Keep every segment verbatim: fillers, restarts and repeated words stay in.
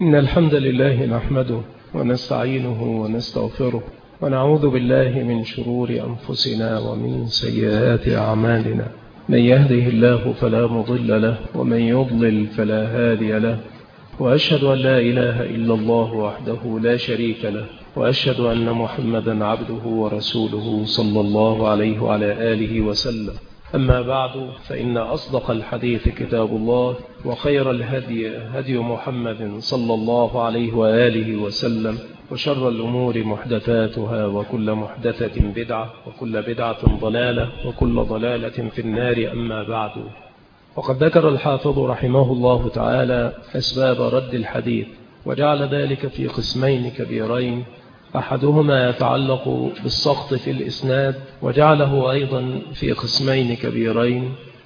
إن الحمد لله نحمده ونستعينه ونستغفره ونعوذ بالله من شرور أنفسنا ومن سيئات أعمالنا. من يهده الله فلا مضل له ومن يضلل فلا هادي له، وأشهد أن لا إله إلا الله وحده لا شريك له، وأشهد أن محمدا عبده ورسوله صلى الله عليه وعلى آله وسلم. أما بعد، فإن أصدق الحديث كتاب الله، وخير الهدي هدي محمد صلى الله عليه وآله وسلم، وشر الأمور محدثاتها، وكل محدثة بدعة، وكل بدعة ضلالة، وكل ضلالة في النار. أما بعد، وقد ذكر الحافظ رحمه الله تعالى أسباب رد الحديث، وجعل ذلك في قسمين كبيرين، أحدهما يتعلق بالسقط في الإسناد، وجعله أيضا في قسمين كبيرين،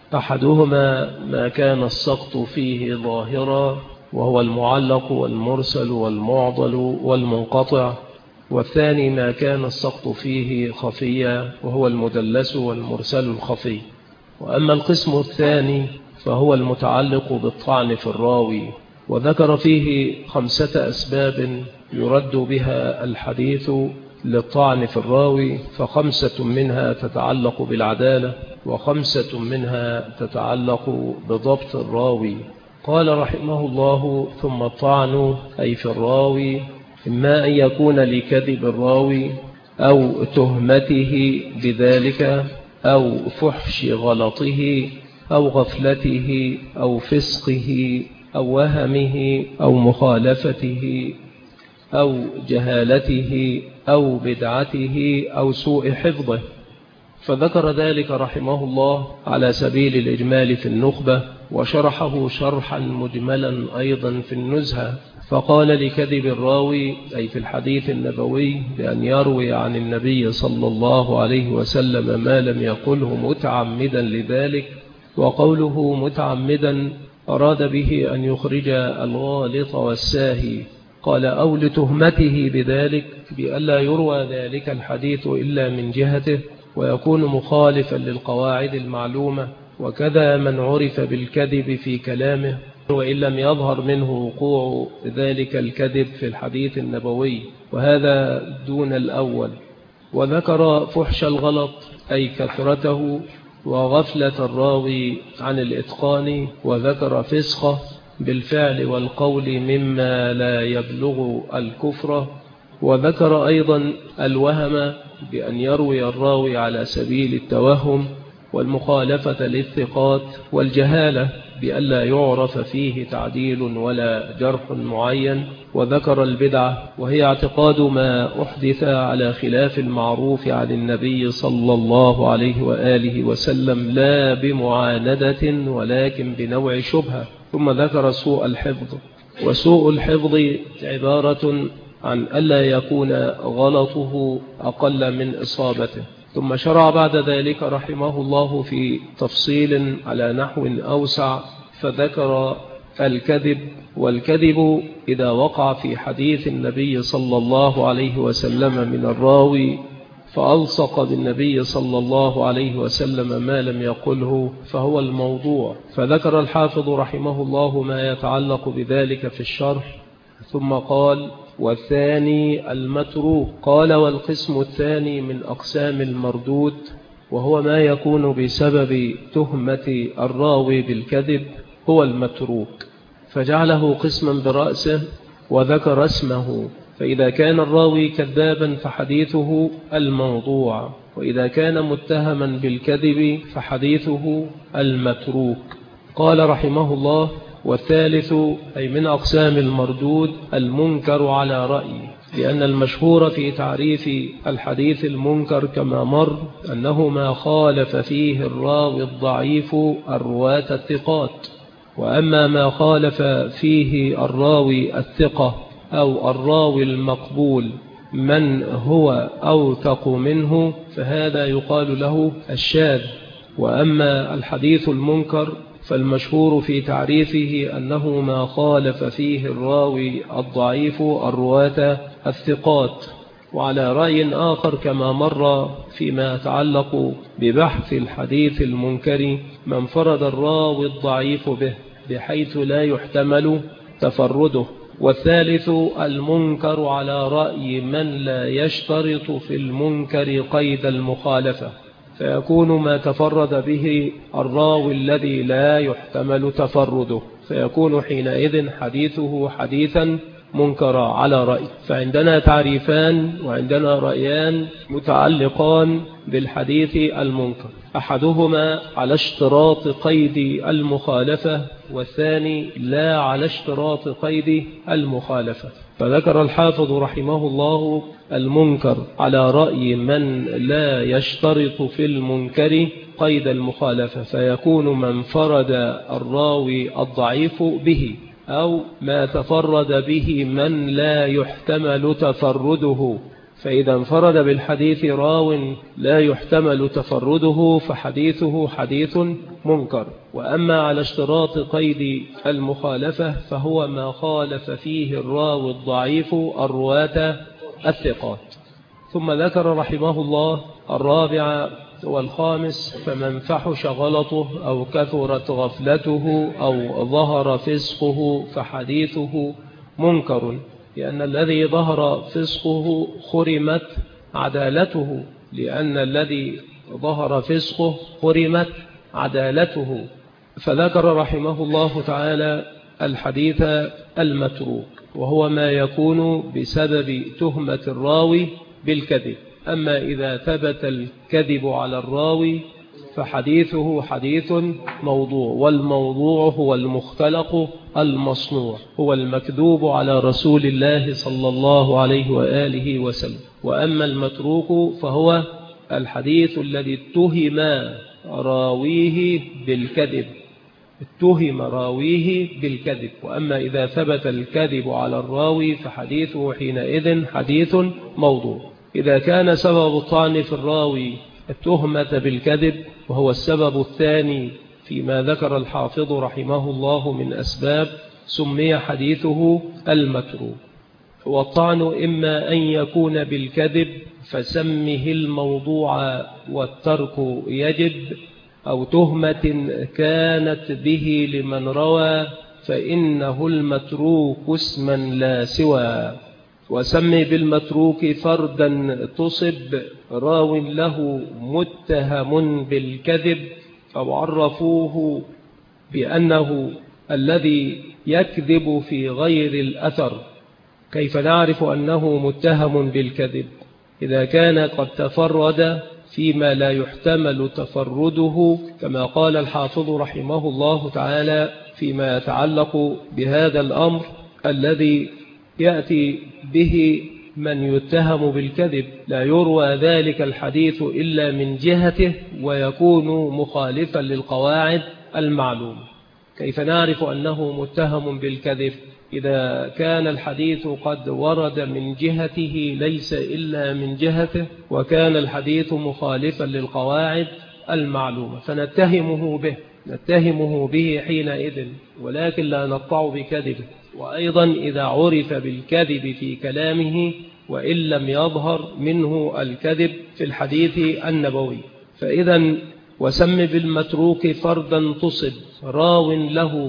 أحدهما ما كان السقط فيه ظاهرا وهو المعلق والمرسل والمعضل والمنقطع، والثاني ما كان السقط فيه خفيا وهو المدلس والمرسل الخفي. وأما القسم الثاني فهو المتعلق بالطعن في الراوي، وذكر فيه خمسة أسباب يرد بها الحديث للطعن في الراوي، فخمسة منها تتعلق بالعدالة، وخمسة منها تتعلق بضبط الراوي. قال رحمه الله: ثم الطعن أي في الراوي إما أن يكون لكذب الراوي أو تهمته بذلك أو فحش غلطه أو غفلته أو فسقه أو وهمه أو مخالفته أو جهالته أو بدعته أو سوء حفظه. فذكر ذلك رحمه الله على سبيل الإجمال في النخبة، وشرحه شرحا مجملا أيضا في النزهة. فقال: لكذب الراوي أي في الحديث النبوي بأن يروي عن النبي صلى الله عليه وسلم ما لم يقله متعمدا لذلك، وقوله متعمدا أراد به أن يخرج الغالط والساهي. قال: أو لتهمته بذلك بألا يروى ذلك الحديث إلا من جهته، ويكون مخالفا للقواعد المعلومة، وكذا من عرف بالكذب في كلامه وإن لم يظهر منه وقوع ذلك الكذب في الحديث النبوي، وهذا دون الأول. وذكر فحش الغلط أي كثرته وغفلة الراوي عن الإتقان، وذكر فسقه بالفعل والقول مما لا يبلغ الكفر، وذكر أيضا الوهم بأن يروي الراوي على سبيل التوهم، والمخالفة للثقات، والجهالة بألا يعرف فيه تعديل ولا جرح معين. وذكر البدعة وهي اعتقاد ما أحدث على خلاف المعروف عن النبي صلى الله عليه وآله وسلم، لا بمعاندة ولكن بنوع شبهة. ثم ذكر سوء الحفظ، وسوء الحفظ عبارة عن ألا يكون غلطه أقل من إصابته. ثم شرع بعد ذلك رحمه الله في تفصيل على نحو أوسع، فذكر الكذب. والكذب إذا وقع في حديث النبي صلى الله عليه وسلم من الراوي فألصق بالنبي صلى الله عليه وسلم ما لم يقله فهو الموضوع. فذكر الحافظ رحمه الله ما يتعلق بذلك في الشرح، ثم قال: والثاني المتروك. قال: والقسم الثاني من أقسام المردود، وهو ما يكون بسبب تهمة الراوي بالكذب، هو المتروك، فجعله قسما برأسه وذكر اسمه. فإذا كان الراوي كذابا فحديثه الموضوع، وإذا كان متهما بالكذب فحديثه المتروك. قال رحمه الله: والثالث أي من أقسام المردود المنكر على رأي، لأن المشهور في تعريف الحديث المنكر كما مر أنه ما خالف فيه الراوي الضعيف الرواة الثقات. وأما ما خالف فيه الراوي الثقة أو الراوي المقبول من هو أوثق منه فهذا يقال له الشاذ. وأما الحديث المنكر فالمشهور في تعريفه أنه ما خالف فيه الراوي الضعيف الرواة الثقات. وعلى رأي آخر كما مر فيما يتعلق ببحث الحديث المنكر من فرد الراوي الضعيف به بحيث لا يحتمل تفرده، والثالث المنكر على رأي من لا يشترط في المنكر قيد المخالفة، فيكون ما تفرد به الراوي الذي لا يحتمل تفرده، فيكون حينئذ حديثه حديثا منكرا على رأي. فعندنا تعريفان وعندنا رأيان متعلقان بالحديث المنكر، أحدهما على اشتراط قيد المخالفة والثاني لا على اشتراط قيد المخالفة. فذكر الحافظ رحمه الله المنكر على رأي من لا يشترط في المنكر قيد المخالفة، فيكون من فرد الراوي الضعيف به أو ما تفرد به من لا يحتمل تفرده. فإذا انفرد بالحديث راو لا يحتمل تفرده فحديثه حديث منكر. وأما على اشتراط قيد المخالفة فهو ما خالف فيه الراوي الضعيف الرواة الثقات. ثم ذكر رحمه الله الرابع والخامس: فمن فحش غلطه أو كثرت غفلته أو ظهر فسقه فحديثه منكر، لأن الذي ظهر فسقه خرمت عدالته لأن الذي ظهر فسقه خرمت عدالته. فذكر رحمه الله تعالى الحديث المتروك، وهو ما يكون بسبب تهمة الراوي بالكذب. أما إذا ثبت الكذب على الراوي فحديثه حديث موضوع، والموضوع هو المختلق المصنوع، هو المكذوب على رسول الله صلى الله عليه وآله وسلم. وأما المتروك فهو الحديث الذي اتهم راويه بالكذب، اتهم راويه بالكذب. وأما إذا ثبت الكذب على الراوي فحديثه حينئذ حديث موضوع. إذا كان سبب الطعن في الراوي التهمة بالكذب، وهو السبب الثاني فيما ذكر الحافظ رحمه الله من أسباب، سمي حديثه المتروك. والطعن إما أن يكون بالكذب فسمه الموضوع والترك يجب، أو تهمة كانت به لمن روى فإنه المتروك اسما لا سوى. وسم بالمتروك فردا تصب راو له متهم بالكذب، أو عرفوه بأنه الذي يكذب في غير الأثر. كيف نعرف أنه متهم بالكذب؟ إذا كان قد تفرد فيما لا يحتمل تفرده، كما قال الحافظ رحمه الله تعالى فيما يتعلق بهذا الأمر الذي يأتي به من يتهم بالكذب: لا يروى ذلك الحديث إلا من جهته ويكون مخالفا للقواعد المعلومة. كيف نعرف أنه متهم بالكذب؟ إذا كان الحديث قد ورد من جهته ليس إلا من جهته، وكان الحديث مخالفا للقواعد المعلومة، فنتهمه به نتهمه به حينئذ، ولكن لا نقطع بكذبه. وأيضا إذا عرف بالكذب في كلامه وإن لم يظهر منه الكذب في الحديث النبوي. فإذا وسم بالمتروك فردا تصب راو له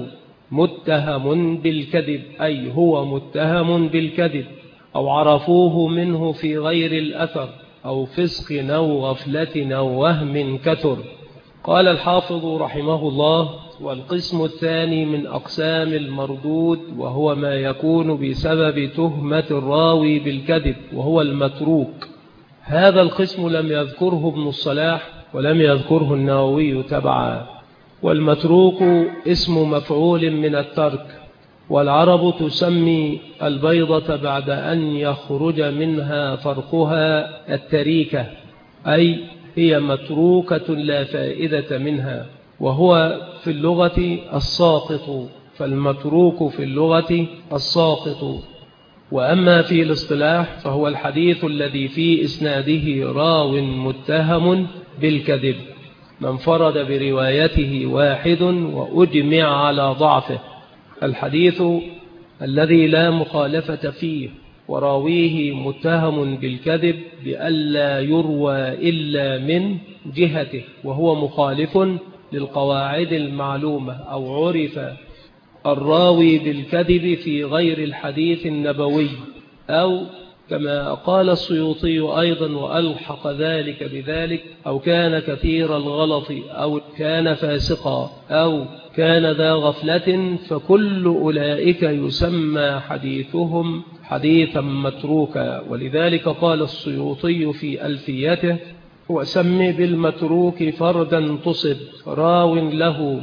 متهم بالكذب، أي هو متهم بالكذب، أو عرفوه منه في غير الأثر، أو فسق أو غفلة أو وهم كثر. قال الحافظ رحمه الله: والقسم الثاني من أقسام المردود وهو ما يكون بسبب تهمة الراوي بالكذب، وهو المتروك. هذا القسم لم يذكره ابن الصلاح ولم يذكره النووي تبعا. والمتروك اسم مفعول من الترك، والعرب تسمي البيضة بعد أن يخرج منها فرقها التريكة، أي هي متروكة لا فائدة منها، وهو في اللغة الساقط، فالمتروك في اللغة الساقط. وأما في الاصطلاح فهو الحديث الذي في إسناده راو متهم بالكذب، من فرد بروايته واحد وأجمع على ضعفه. الحديث الذي لا مخالفة فيه وراويه متهم بالكذب بألا يروى إلا من جهته، وهو مخالف للقواعد المعلومة، أو عرف الراوي بالكذب في غير الحديث النبوي، أو كما قال السيوطي أيضا وألحق ذلك بذلك، أو كان كثير الغلط، أو كان فاسقا، أو كان ذا غفلة، فكل أولئك يسمى حديثهم حديثا متروكا. ولذلك قال السيوطي في ألفيته: وسم بالمتروك فردا تصب راو له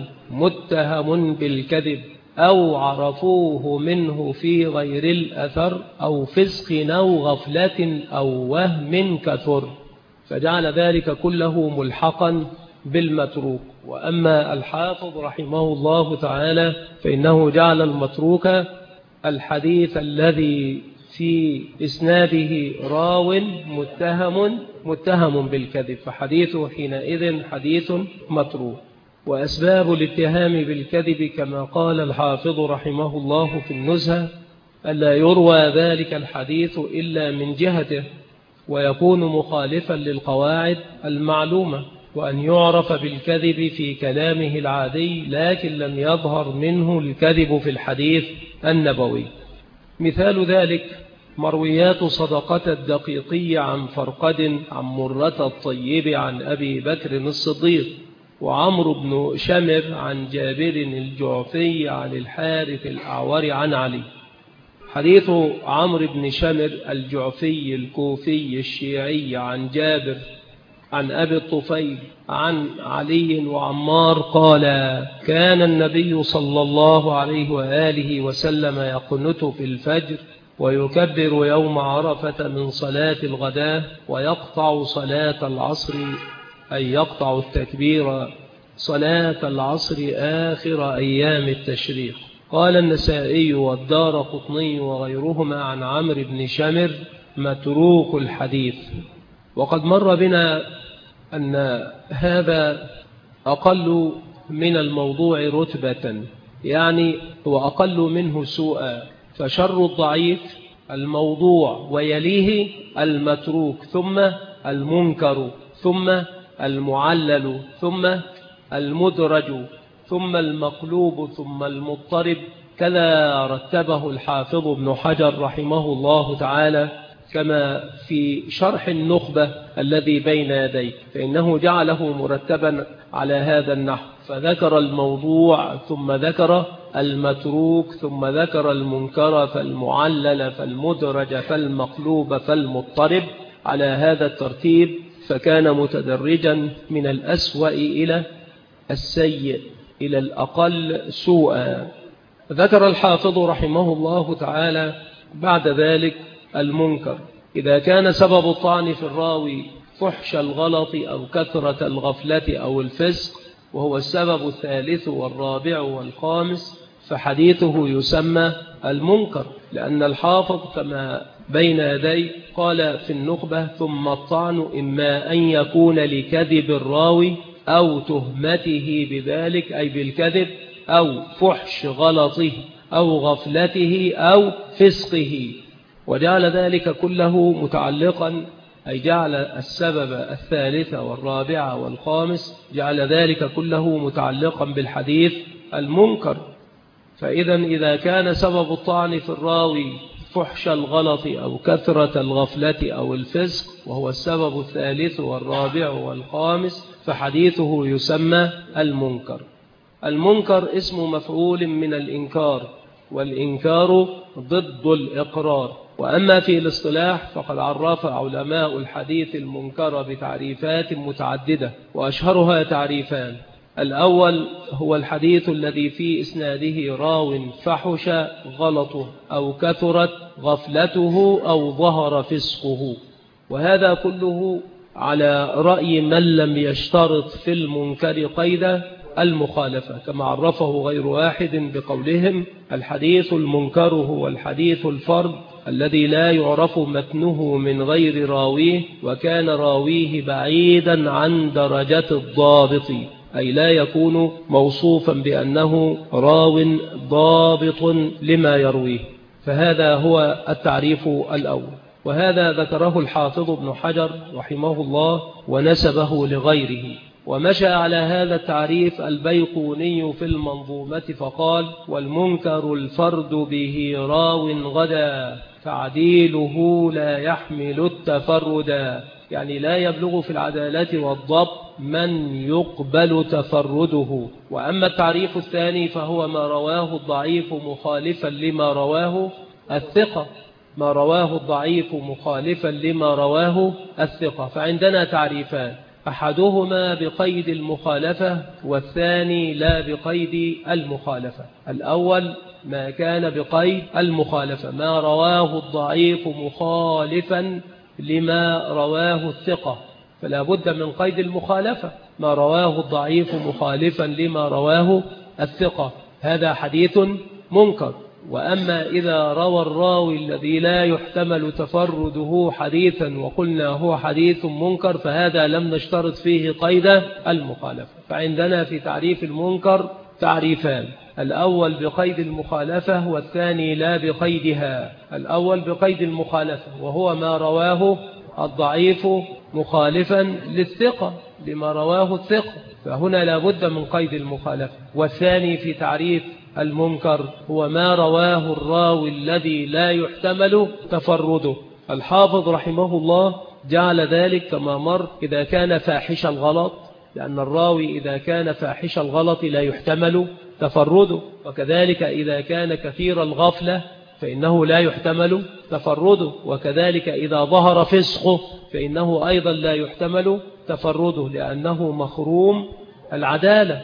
متهم بالكذب، أو عرفوه منه في غير الأثر، أو فسق أو غفلة أو وهم كثر، فجعل ذلك كله ملحقا بالمتروك. وأما الحافظ رحمه الله تعالى فإنه جعل المتروك الحديث الذي في إسناده راو متهم متهم بالكذب، فحديثه حينئذ حديث متروك. وأسباب الاتهام بالكذب كما قال الحافظ رحمه الله في النزهة: ألا يروى ذلك الحديث إلا من جهته، ويكون مخالفا للقواعد المعلومة، وأن يعرف بالكذب في كلامه العادي لكن لم يظهر منه الكذب في الحديث النبوي. مثال ذلك مرويات صدقة الدقيقي عن فرقد عن مرة الطيب عن أبي بكر الصديق، وعمرو بن شمر عن جابر الجعفي عن الحارث الأعور عن علي. حديث عمرو بن شمر الجعفي الكوفي الشيعي عن جابر عن أبي الطفيل عن علي وعمار قال: كان النبي صلى الله عليه وآله وسلم يقنت في الفجر ويكبر يوم عرفة من صلاة الغداة، ويقطع صلاة العصر، أي يقطع التكبير صلاة العصر آخر أيام التشريق. قال النسائي والدارقطني وغيرهما عن عمرو بن شمر: متروك الحديث. وقد مر بنا أن هذا أقل من الموضوع رتبة، يعني هو أقل منه سوءا، فشر الضعيف الموضوع، ويليه المتروك، ثم المنكر، ثم المعلل، ثم المدرج، ثم المقلوب، ثم المضطرب. كذا رتبه الحافظ ابن حجر رحمه الله تعالى كما في شرح النخبة الذي بين يديك، فإنه جعله مرتبا على هذا النحو، فذكر الموضوع ثم ذكر المتروك ثم ذكر المنكر فالمعلل فالمدرج فالمقلوب فالمضطرب على هذا الترتيب، فكان متدرجا من الأسوأ إلى السيء إلى الأقل سوءا. ذكر الحافظ رحمه الله تعالى بعد ذلك المنكر: إذا كان سبب الطعن في الراوي فحش الغلط أو كثرة الغفلة أو الفسق، وهو السبب الثالث والرابع والخامس، فحديثه يسمى المنكر، لأن الحافظ كما بين يدي قال في النخبة: ثم الطعن إما أن يكون لكذب الراوي أو تهمته بذلك أي بالكذب، أو فحش غلطه أو غفلته أو فسقه، وجعل ذلك كله متعلقا، أي جعل السبب الثالث والرابع والخامس جعل ذلك كله متعلقا بالحديث المنكر. فإذا إذا كان سبب الطعن في الراوي فحش الغلط أو كثرة الغفلة أو الفسق، وهو السبب الثالث والرابع والخامس، فحديثه يسمى المنكر. المنكر اسم مفعول من الإنكار، والإنكار ضد الإقرار. وأما في الاصطلاح فقد عرف علماء الحديث المنكر بتعريفات متعددة، وأشهرها تعريفان: الأول هو الحديث الذي في إسناده راو فحش غلطه أو كثرت غفلته أو ظهر فسقه، وهذا كله على رأي من لم يشترط في المنكر قيد المخالفة، كما عرفه غير واحد بقولهم: الحديث المنكر هو الحديث الفرد الذي لا يعرف متنه من غير راويه، وكان راويه بعيدا عن درجة الضابط، أي لا يكون موصوفا بأنه راو ضابط لما يرويه. فهذا هو التعريف الأول، وهذا ذكره الحافظ ابن حجر رحمه الله ونسبه لغيره. ومشى على هذا التعريف البيقوني في المنظومة فقال: والمنكر الفرد به راو غدا تعديله لا يحمل التفردا، يعني لا يبلغ في العدالة والضبط من يقبل تفرده. وأما التعريف الثاني فهو ما رواه الضعيف مخالفا لما رواه الثقة، ما رواه الضعيف مخالفا لما رواه الثقة. فعندنا تعريفان: أحدهما بقيد المخالفة والثاني لا بقيد المخالفة. الأول ما كان بقيد المخالفة، ما رواه الضعيف مخالفا لما رواه الثقة، فلا بد من قيد المخالفة. ما رواه الضعيف مخالفا لما رواه الثقة هذا حديث منكر. وأما إذا روى الراوي الذي لا يحتمل تفرده حديثا وقلنا هو حديث منكر فهذا لم نشترط فيه قيد المخالفة. فعندنا في تعريف المنكر تعريفان: الأول بقيد المخالفة والثاني لا بقيدها. الأول بقيد المخالفة وهو ما رواه الضعيف مخالفا للثقة لما رواه الثقة، فهنا لا بد من قيد المخالفة. والثاني في تعريف المنكر هو ما رواه الراوي الذي لا يحتمل تفرده. الحافظ رحمه الله جعل ذلك كما مر إذا كان فاحش الغلط، لأن الراوي إذا كان فاحش الغلط لا يحتمل تفرده، وكذلك إذا كان كثير الغفلة فإنه لا يحتمل تفرده، وكذلك إذا ظهر فسقه فإنه أيضا لا يحتمل تفرده لأنه مخروم العدالة.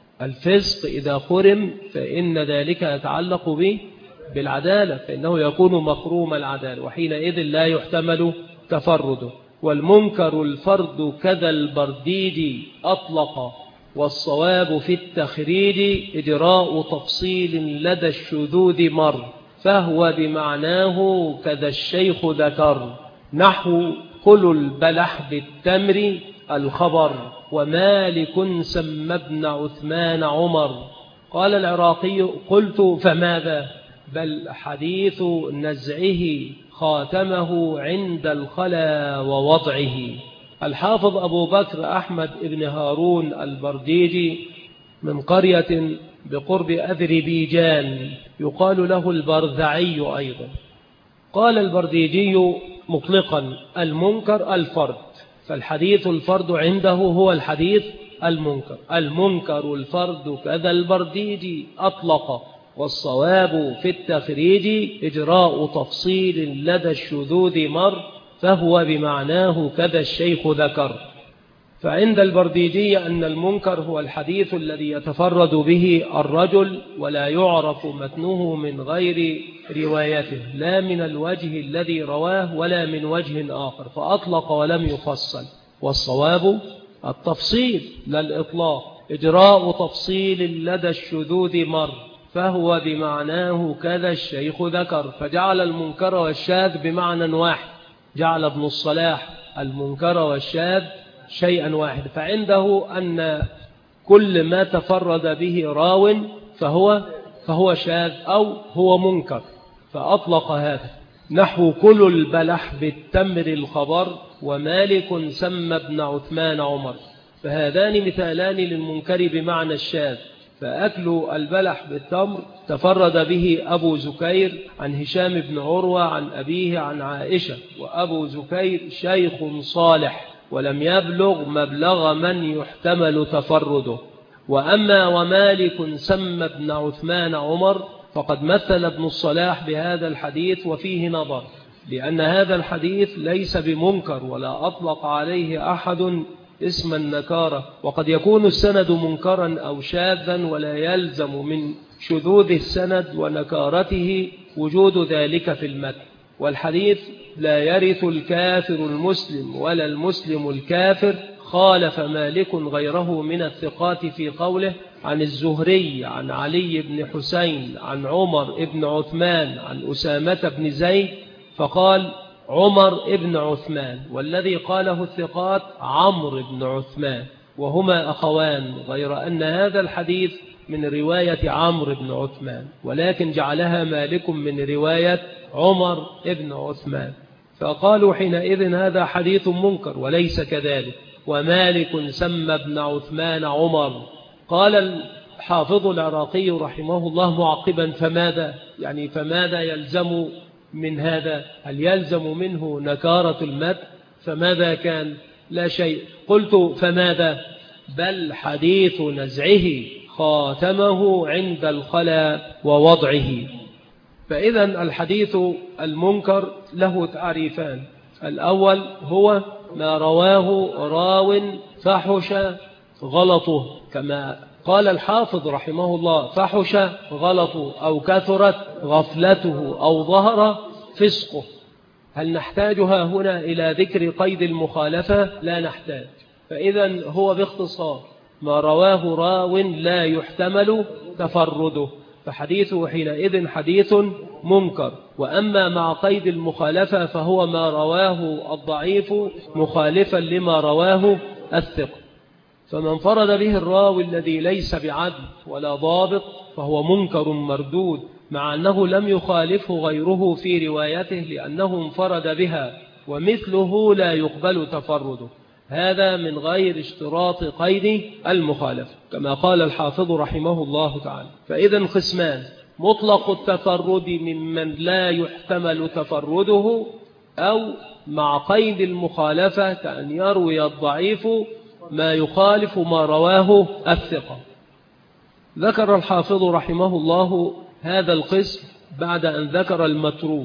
الفسق إذا خرم فإن ذلك يتعلق به بالعدالة، فإنه يكون مخروم العدالة وحينئذ لا يحتمل تفرده. والمنكر الفرد كذا البرديد أطلق، والصواب في التخريج إجراء تفصيل لدى الشذوذ مر، فهو بمعناه كذا الشيخ ذكر، نحو كل البلح بالتمر الخبر، ومالك سمى ابن عثمان عمر. قال العراقي: قلت فماذا؟ بل حديث نزعه خاتمه عند الخلا ووضعه. الحافظ أبو بكر أحمد بن هارون البرديجي من قرية بقرب أذربيجان يقال له البرذعي أيضا. قال البرديجي مطلقا: المنكر الفرد، فالحديث الفرد عنده هو الحديث المنكر. المنكر الفرد كذا البرديجي أطلق، والصواب في التخريج إجراء تفصيل لدى الشذوذ مر، فهو بمعناه كذا الشيخ ذكر. فعند البرديجي أن المنكر هو الحديث الذي يتفرد به الرجل ولا يعرف متنه من غير روايته، لا من الوجه الذي رواه ولا من وجه آخر، فأطلق ولم يفصل. والصواب التفصيل لا الإطلاق، إجراء تفصيل لدى الشذوذ مر، فهو بمعناه كذا الشيخ ذكر. فجعل المنكر والشاذ بمعنى واحد، جعل ابن الصلاح المنكر والشاذ شيئا واحد. فعنده أن كل ما تفرد به راو فهو فهو شاذ أو هو منكر، فأطلق هذا، نحو كل البلح بالتمر الخبر، ومالك سمى ابن عثمان عمر. فهذان مثالان للمنكر بمعنى الشاذ. فأكل البلح بالتمر تفرد به أبو زكير عن هشام بن عروة عن أبيه عن عائشة، وأبو زكير شيخ صالح ولم يبلغ مبلغ من يحتمل تفرده. وأما ومالك سمى ابن عثمان عمر فقد مثل ابن الصلاح بهذا الحديث، وفيه نظر، لأن هذا الحديث ليس بمنكر ولا أطلق عليه أحد اسم النكارة، وقد يكون السند منكرا أو شاذا ولا يلزم من شذوذ السند ونكارته وجود ذلك في المتن. والحديث لا يرث الكافر المسلم ولا المسلم الكافر. خالف مالك غيره من الثقات في قوله عن الزهري عن علي بن حسين عن عمر بن عثمان عن أسامة بن زيد، فقال عمر بن عثمان، والذي قاله الثقات عمرو بن عثمان، وهما أخوان، غير أن هذا الحديث من رواية عمرو بن عثمان، ولكن جعلها مالك من رواية عمر بن عثمان. فقالوا حينئذ هذا حديث منكر، وليس كذلك، ومالك سمى ابن عثمان عمر. قال الحافظ العراقي رحمه الله معقبا: فماذا يعني فماذا يلزم من هذا؟ هل يلزم منه نكارة المد؟ فماذا كان؟ لا شيء. قلت: فماذا؟ بل حديث نزعه خاتمه عند الخلا ووضعه. فإذا الحديث المنكر له تعريفان: الأول هو ما رواه راو فحش غلطه، كما قال الحافظ رحمه الله: فحش غلطه أو كثرت غفلته أو ظهر فسقه. هل نحتاجها هنا إلى ذكر قيد المخالفة؟ لا نحتاج. فإذا هو باختصار ما رواه راو لا يحتمل تفرده، فحديثه حينئذ حديث منكر. وأما مع قيد المخالفة فهو ما رواه الضعيف مخالفا لما رواه الثقة. فمن فرد به الراوي الذي ليس بعدل ولا ضابط فهو منكر مردود، مع أنه لم يخالفه غيره في روايته لأنه انفرد بها، ومثله لا يقبل تفرده. هذا من غير اشتراط قيد المخالفة كما قال الحافظ رحمه الله تعالى. فإذا قسمان: مطلق التفرد ممن لا يحتمل تفرده، أو مع قيد المخالفة كأن يروي الضعيف ما يخالف ما رواه الثقة. ذكر الحافظ رحمه الله هذا القسم بعد أن ذكر المتروك،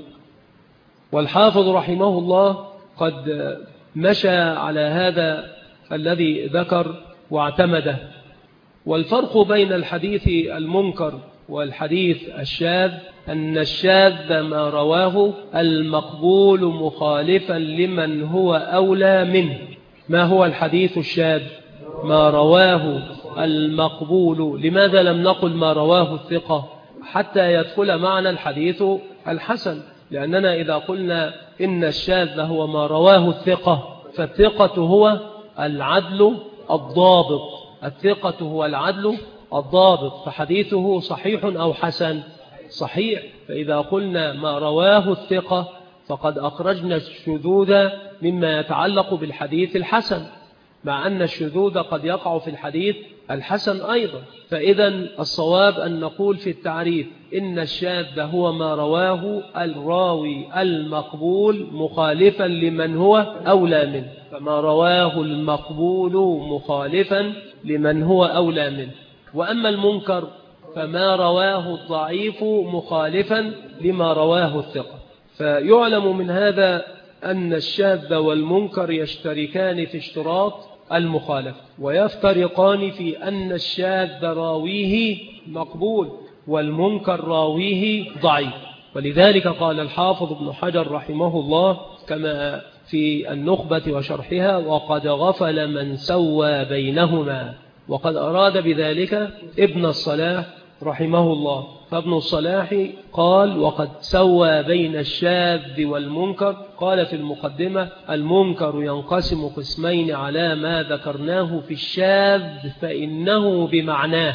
والحافظ رحمه الله قد مشى على هذا الذي ذكر واعتمده. والفرق بين الحديث المنكر والحديث الشاذ أن الشاذ ما رواه المقبول مخالفا لمن هو أولى منه. ما هو الحديث الشاذ؟ ما رواه المقبول. لماذا لم نقل ما رواه الثقة حتى يدخل معنا الحديث الحسن؟ لأننا إذا قلنا إن الشاذ هو ما رواه الثقة، فالثقة هو العدل الضابط، الثقة هو العدل الضابط، فحديثه صحيح أو حسن؟ صحيح. فإذا قلنا ما رواه الثقة فقد أخرجنا الشذوذ مما يتعلق بالحديث الحسن، مع أن الشذوذ قد يقع في الحديث الحسن أيضا. فإذا الصواب أن نقول في التعريف إن الشاذ هو ما رواه الراوي المقبول مخالفا لمن هو أولى منه، فما رواه المقبول مخالفا لمن هو أولى منه. وأما المنكر فما رواه الضعيف مخالفا لما رواه الثقة. فيعلم من هذا أن الشاذ والمنكر يشتركان في اشتراط المخالفة، ويفترقان في أن الشاذ راويه مقبول والمنكر راويه ضعيف. ولذلك قال الحافظ ابن حجر رحمه الله كما في النخبة وشرحها: وقد غفل من سوى بينهما. وقد أراد بذلك ابن الصلاح رحمه الله. فابن الصلاح قال: وقد سوى بين الشاذ والمنكر. قال في المقدمة: المنكر ينقسم قسمين على ما ذكرناه في الشاذ فإنه بمعناه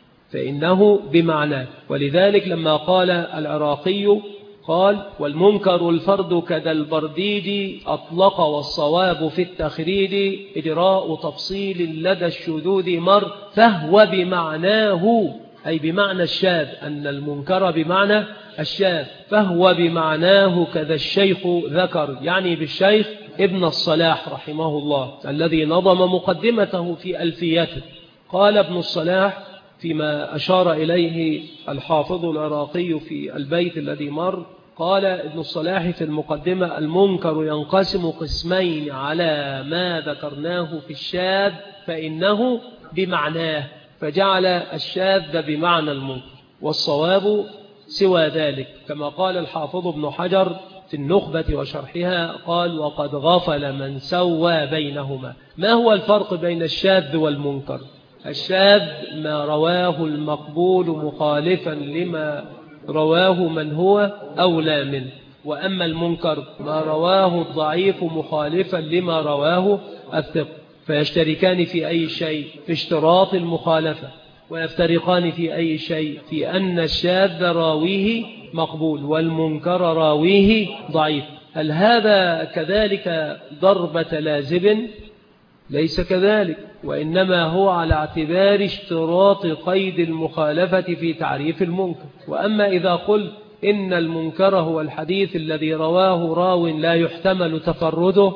فإنه بمعناه ولذلك لما قال العراقي قال: والمنكر الفرد كذا البرديد أطلق، والصواب في التخريج إجراء تفصيل لدى الشذوذ مر، فهو بمعناه، أي بمعنى الشاذ، أن المنكر بمعنى الشاذ، فهو بمعناه كذا الشيخ ذكر، يعني بالشيخ ابن الصلاح رحمه الله الذي نظم مقدمته في ألفيته. قال ابن الصلاح فيما أشار إليه الحافظ العراقي في البيت الذي مر، قال ابن الصلاح في المقدمة: المنكر ينقسم قسمين على ما ذكرناه في الشاذ فإنه بمعناه، فجعل الشاذ بمعنى المنكر، والصواب سوى ذلك، كما قال الحافظ ابن حجر في النخبة وشرحها قال: وقد غفل من سوى بينهما. ما هو الفرق بين الشاذ والمنكر؟ الشاذ ما رواه المقبول مخالفا لما رواه من هو أولى منه، وأما المنكر ما رواه الضعيف مخالفا لما رواه الثقة. فيشتركان في أي شيء؟ في اشتراط المخالفة. ويفترقان في أي شيء؟ في أن الشاذ راويه مقبول والمنكر راويه ضعيف. هل هذا كذلك ضربة لازم؟ ليس كذلك، وإنما هو على اعتبار اشتراط قيد المخالفة في تعريف المنكر. وأما إذا قلت إن المنكر هو الحديث الذي رواه راو لا يحتمل تفرده،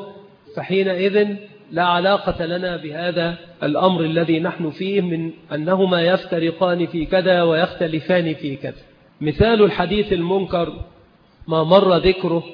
فحينئذ لا علاقة لنا بهذا الأمر الذي نحن فيه من أنهما يفترقان في كذا ويختلفان في كذا. مثال الحديث المنكر ما مر ذكره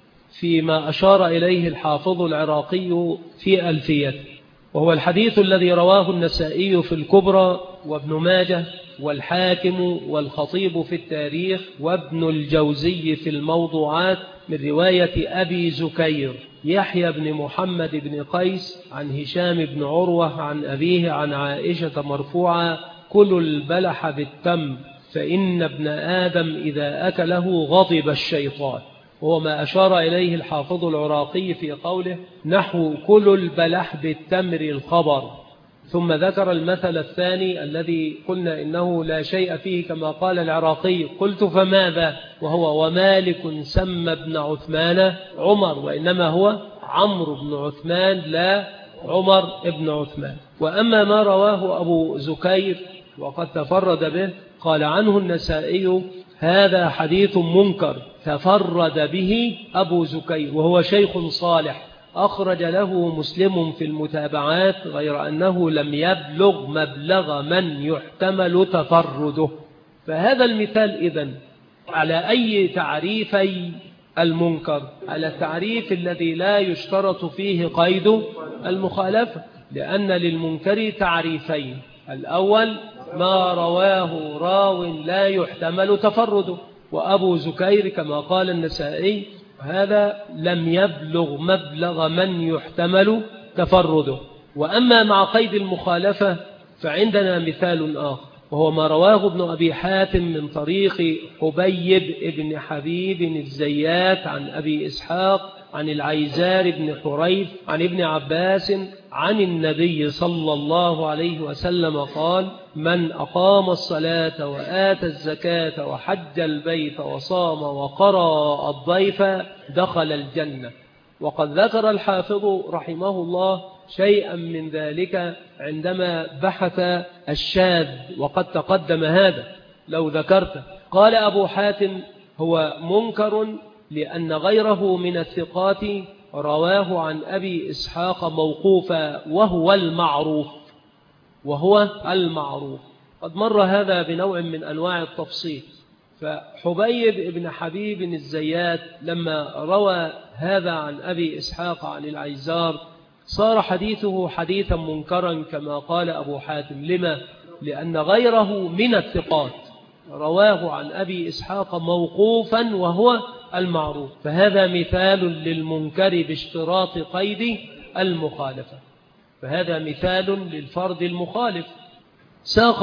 فيما أشار إليه الحافظ العراقي في ألفيته، وهو الحديث الذي رواه النسائي في الكبرى وابن ماجه والحاكم والخطيب في التاريخ وابن الجوزي في الموضوعات من رواية أبي زكير يحيى بن محمد بن قيس عن هشام بن عروة عن أبيه عن عائشة مرفوعا: كلوا البلح بالتمر فإن ابن آدم إذا أكله غضب الشيطان. وهو ما أشار إليه الحافظ العراقي في قوله نحو كلوا البلح بالتمر الخبر. ثم ذكر المثل الثاني الذي قلنا إنه لا شيء فيه كما قال العراقي. قلت فماذا؟ وهو ومالك سمى ابن عثمان عمر، وإنما هو عمرو بن عثمان لا عمر ابن عثمان. وأما ما رواه أبو زكير وقد تفرد به قال عنه النسائي هذا حديث منكر تفرد به أبو زكير وهو شيخ صالح أخرج له مسلم في المتابعات غير أنه لم يبلغ مبلغ من يحتمل تفرده. فهذا المثال إذن على أي تعريفي المنكر؟ على التعريف الذي لا يشترط فيه قيد المخالفة، لأن للمنكر تعريفين: الأول ما رواه راو لا يحتمل تفرده، وأبو زكير كما قال النسائي هذا لم يبلغ مبلغ من يحتمل تفرده. وأما مع قيد المخالفة فعندنا مثال آخر، وهو ما رواه ابن أبي حاتم من طريق حبيب ابن حبيب الزيات عن أبي إسحاق عن العيزار بن حريث عن ابن عباس عن النبي صلى الله عليه وسلم قال: من أقام الصلاة وآتى الزكاة وحج البيت وصام وقرأ الضيف دخل الجنة. وقد ذكر الحافظ رحمه الله شيئا من ذلك عندما بحث الشاذ، وقد تقدم هذا لو ذكرته. قال أبو حاتم هو منكر لأن غيره من الثقات رواه عن أبي إسحاق موقوفا وهو المعروف وهو المعروف قد مر هذا بنوع من أنواع التفصيل. فحبيب ابن حبيب الزيات لما روى هذا عن أبي إسحاق عن العيزار صار حديثه حديثا منكرا كما قال أبو حاتم. لما؟ لأن غيره من الثقات رواه عن أبي إسحاق موقوفا وهو المعروف. فهذا مثال للمنكر باشتراط قيد المخالفة، فهذا مثال للفرد المخالف. ساق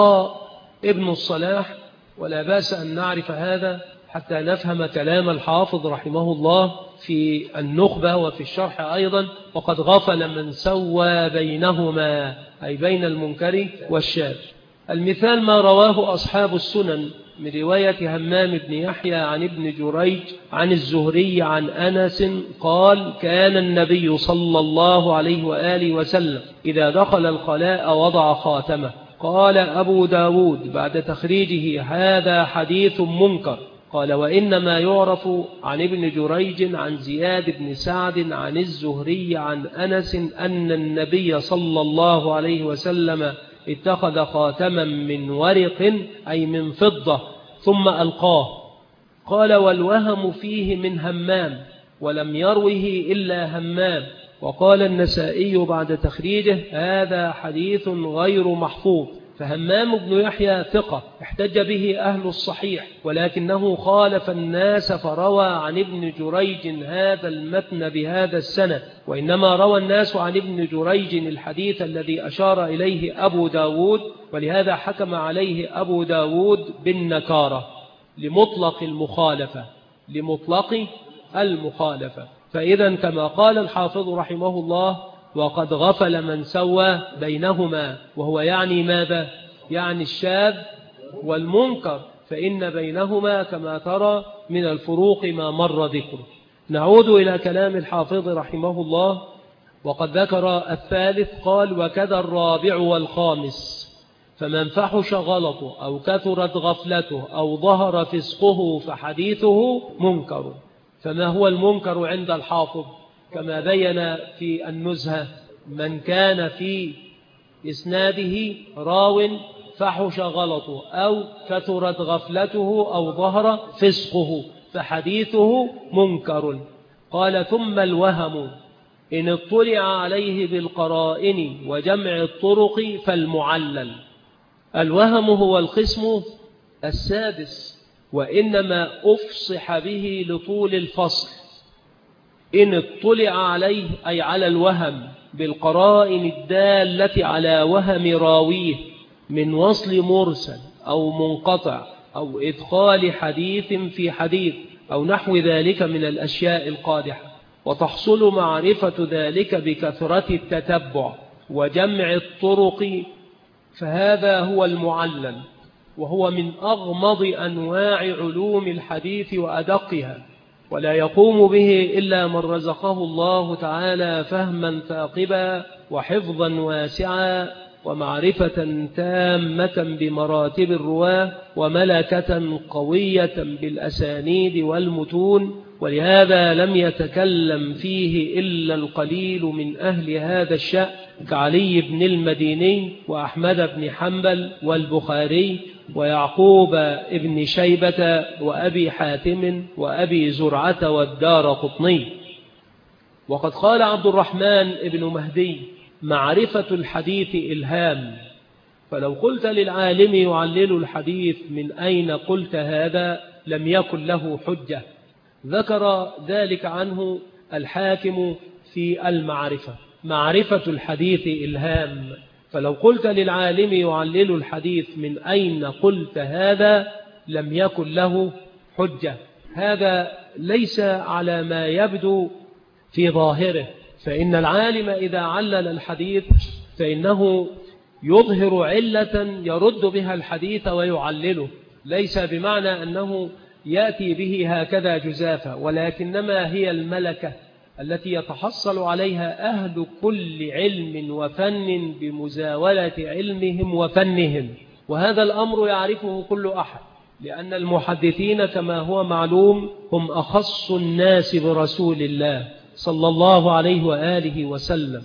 ابن الصلاح، ولا بأس أن نعرف هذا حتى نفهم كلام الحافظ رحمه الله في النخبة وفي الشرح أيضا: وقد غفل من سوى بينهما، أي بين المنكر والشاذ. المثال ما رواه أصحاب السنن من رواية همام بن يحيى عن ابن جريج عن الزهري عن أنس قال: كان النبي صلى الله عليه وآله وسلم إذا دخل الخلاء وضع خاتمه. قال أبو داود بعد تخريجه: هذا حديث منكر. قال: وإنما يعرف عن ابن جريج عن زياد بن سعد عن الزهري عن أنس أن النبي صلى الله عليه وسلم اتخذ خاتما من ورق أي من فضة ثم ألقاه. قال: والوهم فيه من همام، ولم يروه إلا همام. وقال النسائي بعد تخريجه: هذا حديث غير محفوظ. فهمام بن يحيى ثقة احتج به أهل الصحيح، ولكنه خالف الناس فروى عن ابن جريج هذا المتن بهذا السند، وإنما روى الناس عن ابن جريج الحديث الذي أشار إليه أبو داود، ولهذا حكم عليه أبو داود بالنكارة لمطلق المخالفة لمطلق المخالفة. فإذا كما قال الحافظ رحمه الله: وقد غفل من سوى بينهما، وهو يعني ماذا؟ يعني الشاذ والمنكر، فإن بينهما كما ترى من الفروق ما مر ذكره. نعود إلى كلام الحافظ رحمه الله وقد ذكر الثالث قال وكذا الرابع والخامس، فمن فحش غلطه أو كثرت غفلته أو ظهر فسقه فحديثه منكر. فما هو المنكر عند الحافظ؟ كما بين في النزهة: من كان في إسناده راو فحش غلطه أو كثرت غفلته أو ظهر فسقه فحديثه منكر. قال ثم الوهم إن اطلع عليه بالقرائن وجمع الطرق فالمعلل. الوهم هو القسم السادس، وإنما أفصح به لطول الفصل. إن اطلع عليه أي على الوهم بالقرائن الدالة على وهم راويه من وصل مرسل أو منقطع أو إدخال حديث في حديث أو نحو ذلك من الأشياء القادحة، وتحصل معرفة ذلك بكثرة التتبع وجمع الطرق، فهذا هو المعلل، وهو من أغمض أنواع علوم الحديث وأدقها، ولا يقوم به إلا من رزقه الله تعالى فهما ثاقبا وحفظا واسعا ومعرفة تامة بمراتب الرواة وملكة قوية بالأسانيد والمتون. ولهذا لم يتكلم فيه إلا القليل من أهل هذا الشأن كعلي بن المديني وأحمد بن حنبل والبخاري ويعقوب بن شيبة وأبي حاتم وأبي زرعة والدارقطني. وقد قال عبد الرحمن بن مهدي: معرفة الحديث إلهام، فلو قلت للعالم يعلل الحديث من أين قلت هذا لم يكن له حجة. ذكر ذلك عنه الحاكم في المعرفة: معرفة الحديث إلهام، فلو قلت للعالم يعلل الحديث من أين قلت هذا لم يكن له حجة. هذا ليس على ما يبدو في ظاهره، فإن العالم إذا علل الحديث فإنه يظهر علة يرد بها الحديث ويعلله، ليس بمعنى أنه يأتي به هكذا جزافة، ولكنما هي الملكة التي يتحصل عليها أهل كل علم وفن بمزاولة علمهم وفنهم، وهذا الأمر يعرفه كل أحد، لأن المحدثين كما هو معلوم هم أخص الناس برسول الله صلى الله عليه وآله وسلم،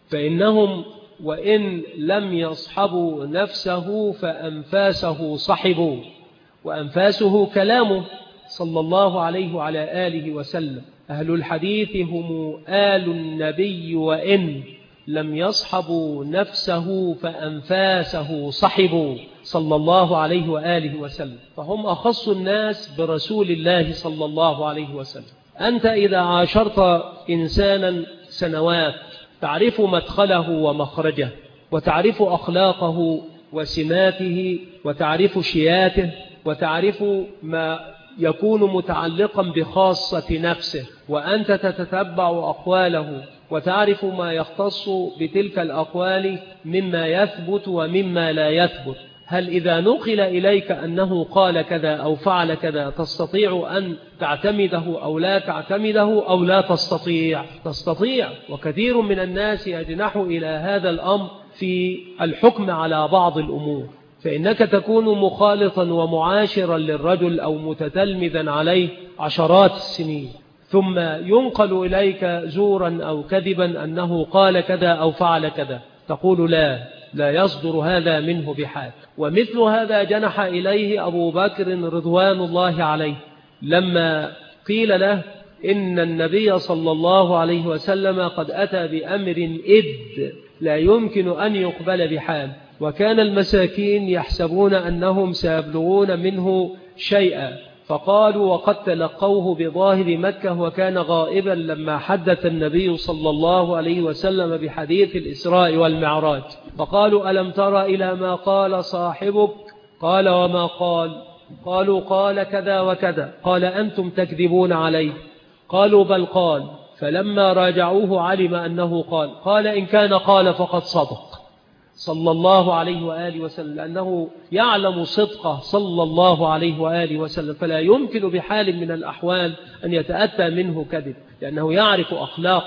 فإنهم وإن لم يصحبوا نفسه فأنفاسه صحبوا، وأنفاسه كلامه صلى الله عليه وعلى آله وسلم. أهل الحديث هم آل النبي وإن لم يصحبوا نفسه فأنفاسه صحبوا صلى الله عليه وآله وسلم، فهم أخص الناس برسول الله صلى الله عليه وسلم. أنت إذا عاشرت إنسانا سنوات تعرف مدخله ومخرجه، وتعرف أخلاقه وسماته، وتعرف شياته، وتعرف ما يكون متعلقا بخاصة نفسه، وأنت تتتبع أقواله وتعرف ما يختص بتلك الأقوال مما يثبت ومما لا يثبت. هل إذا نقل إليك أنه قال كذا أو فعل كذا تستطيع أن تعتمده أو لا تعتمده أو لا تستطيع؟ تستطيع. وكثير من الناس يجنح إلى هذا الأمر في الحكم على بعض الأمور، فإنك تكون مخالطا ومعاشرا للرجل أو متتلمذا عليه عشرات السنين، ثم ينقل إليك زورا أو كذبا أنه قال كذا أو فعل كذا، تقول لا لا يصدر هذا منه بحال. ومثل هذا جنح إليه أبو بكر رضوان الله عليه لما قيل له إن النبي صلى الله عليه وسلم قد أتى بأمر إذ لا يمكن أن يقبل بحال، وكان المساكين يحسبون أنهم سيبلغون منه شيئا، فقالوا وقد تلقوه بظاهر مكة وكان غائبا لما حدث النبي صلى الله عليه وسلم بحديث الإسراء والمعراج، فقالوا ألم تر إلى ما قال صاحبك؟ قال وما قال؟ قالوا قال كذا وكذا. قال أنتم تكذبون عليه؟ قالوا بل قال. فلما راجعوه علم أنه قال. قال إن كان قال فقد صدق صلى الله عليه وآله وسلم، لأنه يعلم صدقه صلى الله عليه وآله وسلم، فلا يمكن بحال من الأحوال أن يتأتى منه كذب، لأنه يعرف أخلاقه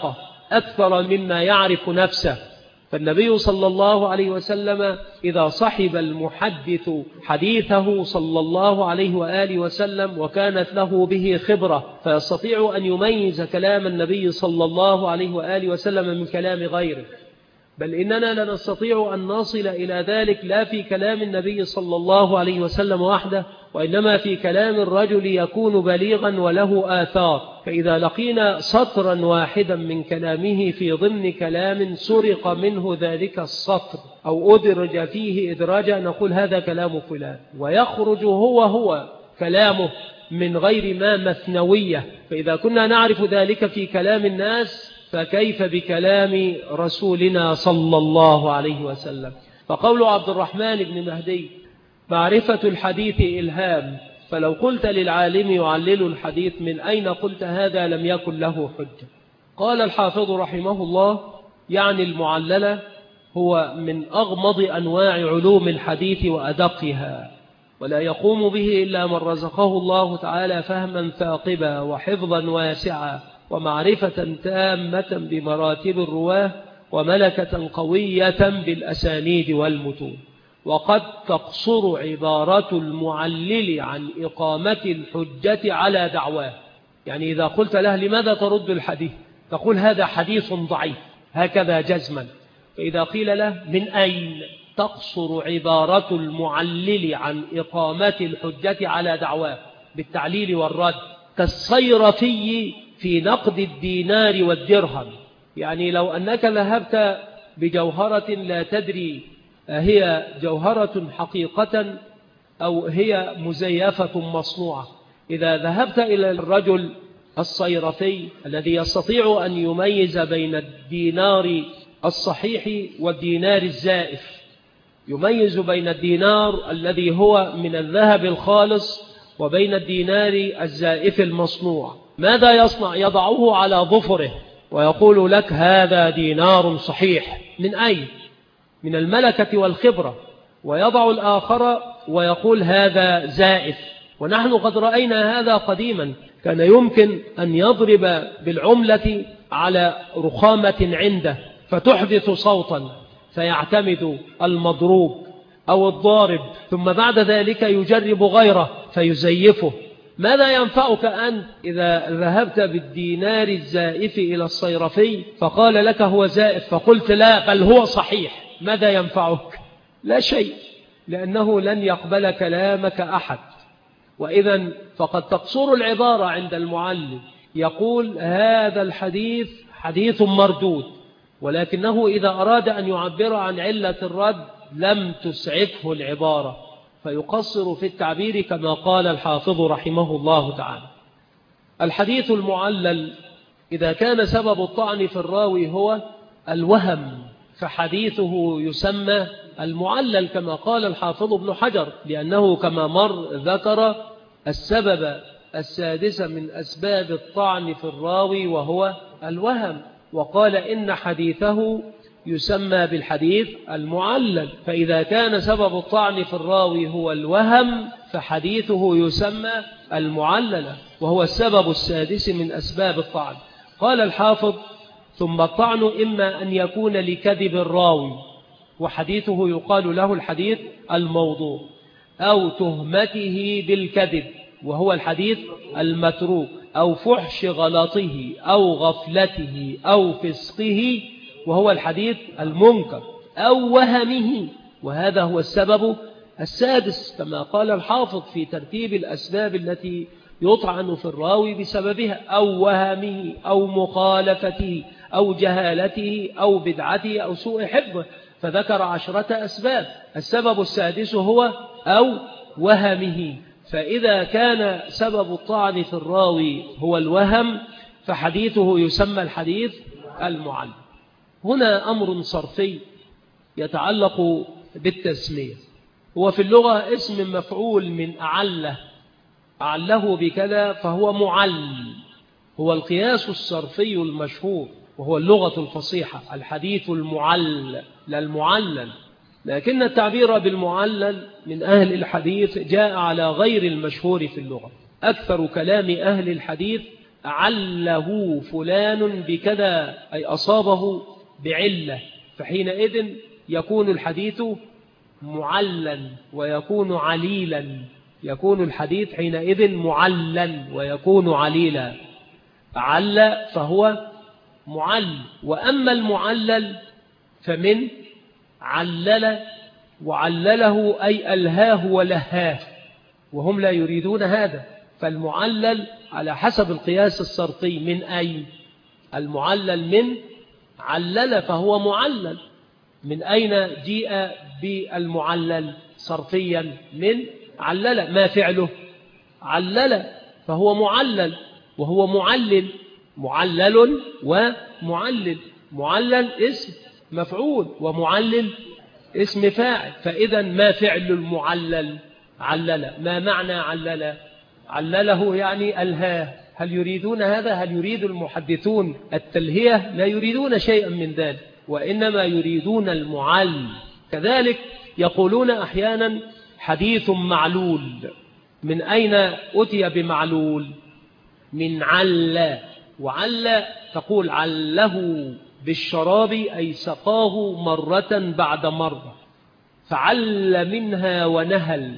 أكثر مما يعرف نفسه. فالنبي صلى الله عليه وسلم إذا صحب المحدث حديثه صلى الله عليه وآله وسلم وكانت له به خبرة فيستطيع أن يميز كلام النبي صلى الله عليه وآله وسلم من كلام غيره، بل إننا لا نستطيع أن نصل إلى ذلك لا في كلام النبي صلى الله عليه وسلم وحده، وإنما في كلام الرجل يكون بليغا وله آثار. فإذا لقينا سطرا واحدا من كلامه في ضمن كلام سرق منه ذلك السطر أو أدرج فيه إدراجا نقول هذا كلام فلان، ويخرج هو هو كلامه من غير ما مثنوية. فإذا كنا نعرف ذلك في كلام الناس فكيف بكلام رسولنا صلى الله عليه وسلم؟ فقول عبد الرحمن بن مهدي معرفة الحديث إلهام، فلو قلت للعالم يعلل الحديث من أين قلت هذا لم يكن له حجة. قال الحافظ رحمه الله يعني المعلل هو من أغمض أنواع علوم الحديث وأدقها، ولا يقوم به إلا من رزقه الله تعالى فهما ثاقبا وحفظا واسعا ومعرفة تامة بمراتب الرواه وملكة قوية بالأسانيد والمتون. وقد تقصر عبارة المعلل عن إقامة الحجة على دعواه، يعني إذا قلت له لماذا ترد الحديث تقول هذا حديث ضعيف هكذا جزما، فإذا قيل له من أين تقصر عبارة المعلل عن إقامة الحجة على دعواه بالتعليل والرد، كالصيرفي في نقد الدينار والدرهم. يعني لو أنك ذهبت بجوهرة لا تدري هي جوهرة حقيقة أو هي مزيفة مصنوعة، إذا ذهبت إلى الرجل الصيرفي الذي يستطيع أن يميز بين الدينار الصحيح والدينار الزائف، يميز بين الدينار الذي هو من الذهب الخالص وبين الدينار الزائف المصنوع، ماذا يصنع؟ يضعه على ظفره ويقول لك هذا دينار صحيح. من أين؟ من الملكة والخبرة. ويضع الآخر ويقول هذا زائف. ونحن قد رأينا هذا قديما، كان يمكن أن يضرب بالعملة على رخامة عنده فتحدث صوتا فيعتمد المضروب أو الضارب، ثم بعد ذلك يجرب غيره فيزيفه. ماذا ينفعك أنت إذا ذهبت بالدينار الزائف إلى الصيرفي فقال لك هو زائف فقلت لا بل هو صحيح؟ ماذا ينفعك؟ لا شيء، لأنه لن يقبل كلامك أحد. وإذا فقد تقصر العبارة عند المعلم، يقول هذا الحديث حديث مردود، ولكنه إذا أراد أن يعبر عن علة الرد لم تسعفه العبارة فيقصر في التعبير كما قال الحافظ رحمه الله تعالى. الحديث المعلل إذا كان سبب الطعن في الراوي هو الوهم فحديثه يسمى المعلل كما قال الحافظ ابن حجر، لأنه كما مر ذكر السبب السادس من أسباب الطعن في الراوي وهو الوهم، وقال إن حديثه يسمى بالحديث المعلل. فإذا كان سبب الطعن في الراوي هو الوهم فحديثه يسمى المعلل، وهو السبب السادس من أسباب الطعن. قال الحافظ ثم الطعن إما أن يكون لكذب الراوي وحديثه يقال له الحديث الموضوع، أو تهمته بالكذب وهو الحديث المتروك، أو فحش غلطه أو غفلته أو فسقه وهو الحديث المنكر، أو وهمه، وهذا هو السبب السادس كما قال الحافظ في ترتيب الأسباب التي يطعن في الراوي بسببها، أو وهمه أو مخالفته أو جهالته أو بدعته أو سوء حفظه، فذكر عشرة أسباب. السبب السادس هو أو وهمه. فإذا كان سبب الطعن في الراوي هو الوهم فحديثه يسمى الحديث المعلل. هنا أمر صرفي يتعلق بالتسمية، هو في اللغة اسم مفعول من أعله، أعله بكذا فهو معل، هو القياس الصرفي المشهور وهو اللغة الفصيحة، الحديث المعل لا المعلل. لكن التعبير بالمعلل من أهل الحديث جاء على غير المشهور في اللغة. أكثر كلام أهل الحديث عله فلان بكذا أي أصابه بعلة، فحينئذ يكون الحديث معلا ويكون عليلا، يكون الحديث حينئذ معلا ويكون عليلا. عل فهو معل. وأما المعلل فمن علل، وعلله أي ألهاه ولهاه، وهم لا يريدون هذا. فالمعلل على حسب القياس الصرفي من أي؟ المعلل من علل فهو معلل. من أين جيء بالمعلل صرفيا؟ من علل. ما فعله؟ علل، فهو معلل وهو معلل. معلل ومعلل، معلل اسم مفعول ومعلل اسم فاعل. فإذا ما فعل المعلل؟ علل. ما معنى علل؟ علله يعني ألهاه. هل يريدون هذا؟ هل يريد المحدثون التلهية؟ لا يريدون شيئا من ذلك، وإنما يريدون المعل. كذلك يقولون أحيانا حديث معلول. من أين أتي بمعلول؟ من عل. وعل تقول عله بالشراب أي سقاه مرة بعد مرة، فعل منها ونهل.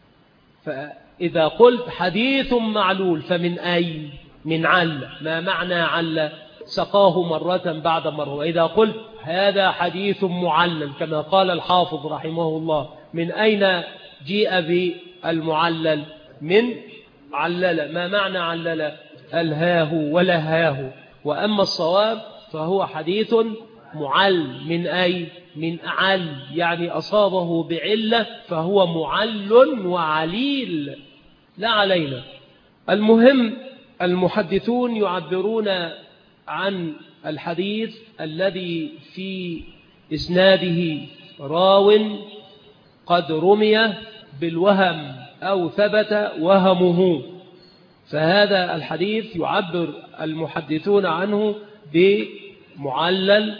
فإذا قلت حديث معلول فمن أي؟ من عل. ما معنى عل؟ سقاه مرة بعد مرة. وإذا قلت هذا حديث معلل كما قال الحافظ رحمه الله، من أين جيء بالمعلل؟ من علل. ما معنى علل؟ ألهاه ولهاه. وأما الصواب فهو حديث معل. من أي؟ من أعل، يعني أصابه بعلة فهو معل وعليل، لا علينا. المهم المحدثون يعبرون عن الحديث الذي في إسناده راو قد رمي بالوهم أو ثبت وهمه، فهذا الحديث يعبر المحدثون عنه بمعلل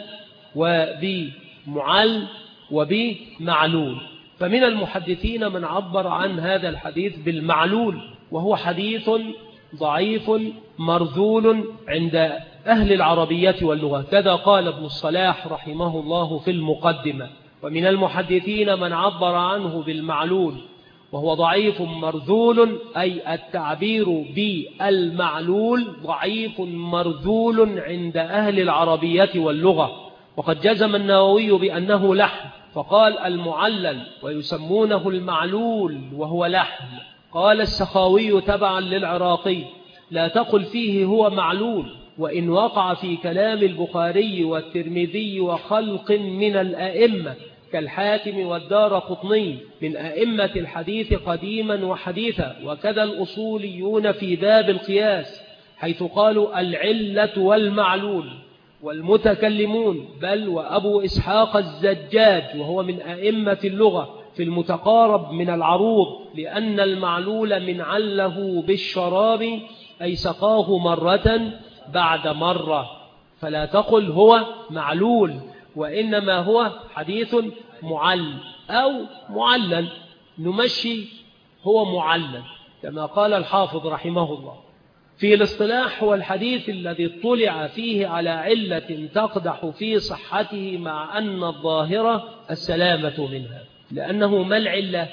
وبمعل وبمعلول. فمن المحدثين من عبر عن هذا الحديث بالمعلول، وهو حديث ضعيف مرذول عند أهل العربية واللغة، كذا قال ابن الصلاح رحمه الله في المقدمة. ومن المحدثين من عبر عنه بالمعلول وهو ضعيف مرذول، أي التعبير بالمعلول ضعيف مرذول عند أهل العربية واللغة. وقد جزم النووي بأنه لحن، فقال المعلل ويسمونه المعلول وهو لحن. قال السخاوي تبعا للعراقي لا تقل فيه هو معلول، وإن وقع في كلام البخاري والترمذي وخلق من الأئمة كالحاكم والدار قطني من أئمة الحديث قديما وحديثا، وكذا الأصوليون في باب القياس حيث قالوا العلة والمعلول، والمتكلمون بل وأبو إسحاق الزجاج وهو من أئمة اللغة في المتقارب من العروض، لأن المعلول من عله بالشراب أي سقاه مرة بعد مرة. فلا تقل هو معلول، وإنما هو حديث معل أو معلل، نمشي هو معلل كما قال الحافظ رحمه الله. في الاصطلاح هو الحديث الذي اطلع فيه على علة تقدح في صحته مع أن الظاهرة السلامة منها. لأنه ما العلة؟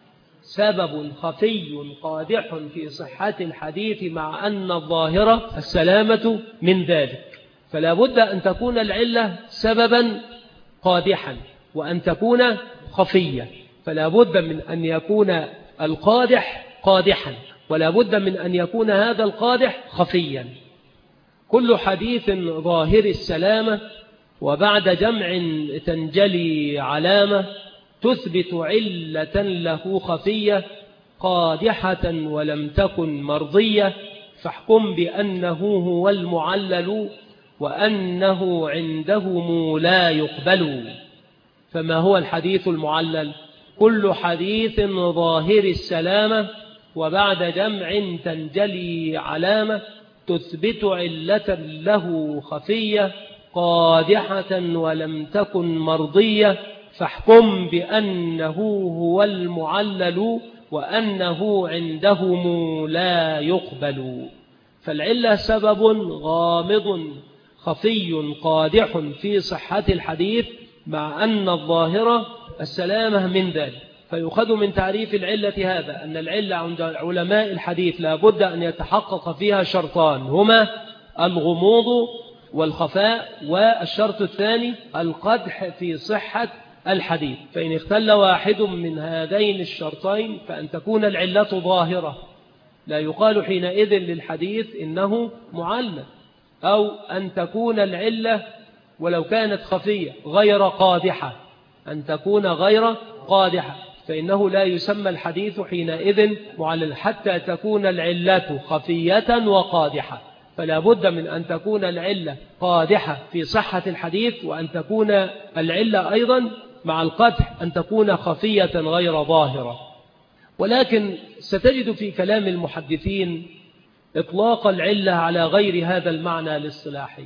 سبب خفي قادح في صحة الحديث مع أن الظاهرة السلامة من ذلك. فلا بد أن تكون العلة سببا قادحا وأن تكون خفية. فلا بد من أن يكون القادح قادحا، ولا بد من أن يكون هذا القادح خفيا. كل حديث ظاهر السلامة وبعد جمع تنجلي علامة تثبت علة له خفية قادحة ولم تكن مرضية، فاحكم بأنه هو المعلل وأنه عندهم لا يقبل. فما هو الحديث المعلل؟ كل حديث ظاهر السلامة وبعد جمع تنجلي علامة تثبت علة له خفية قادحة ولم تكن مرضية، فاحكم بأنه هو المعلل وأنه عندهم لا يقبل. فالعلة سبب غامض خفي قادح في صحة الحديث، مع أن الظاهرة السلامة من ذلك. فيؤخذ من تعريف العلة هذا أن العلة عند علماء الحديث لا بد أن يتحقق فيها شرطان، هما الغموض والخفاء، والشرط الثاني القدح في صحة الحديث. فإن اختل واحد من هذين الشرطين فأن تكون العلة ظاهرة، لا يقال حينئذ للحديث إنه معلل، أو أن تكون العلة ولو كانت خفية غير قادحة، أن تكون غير قادحة، فإنه لا يسمى الحديث حينئذ معلل حتى تكون العلة خفية وقادحة. فلا بد من أن تكون العلة قادحة في صحة الحديث، وأن تكون العلة أيضا مع القدح أن تكون خفية غير ظاهرة. ولكن ستجد في كلام المحدثين إطلاق العلة على غير هذا المعنى الاصطلاحي،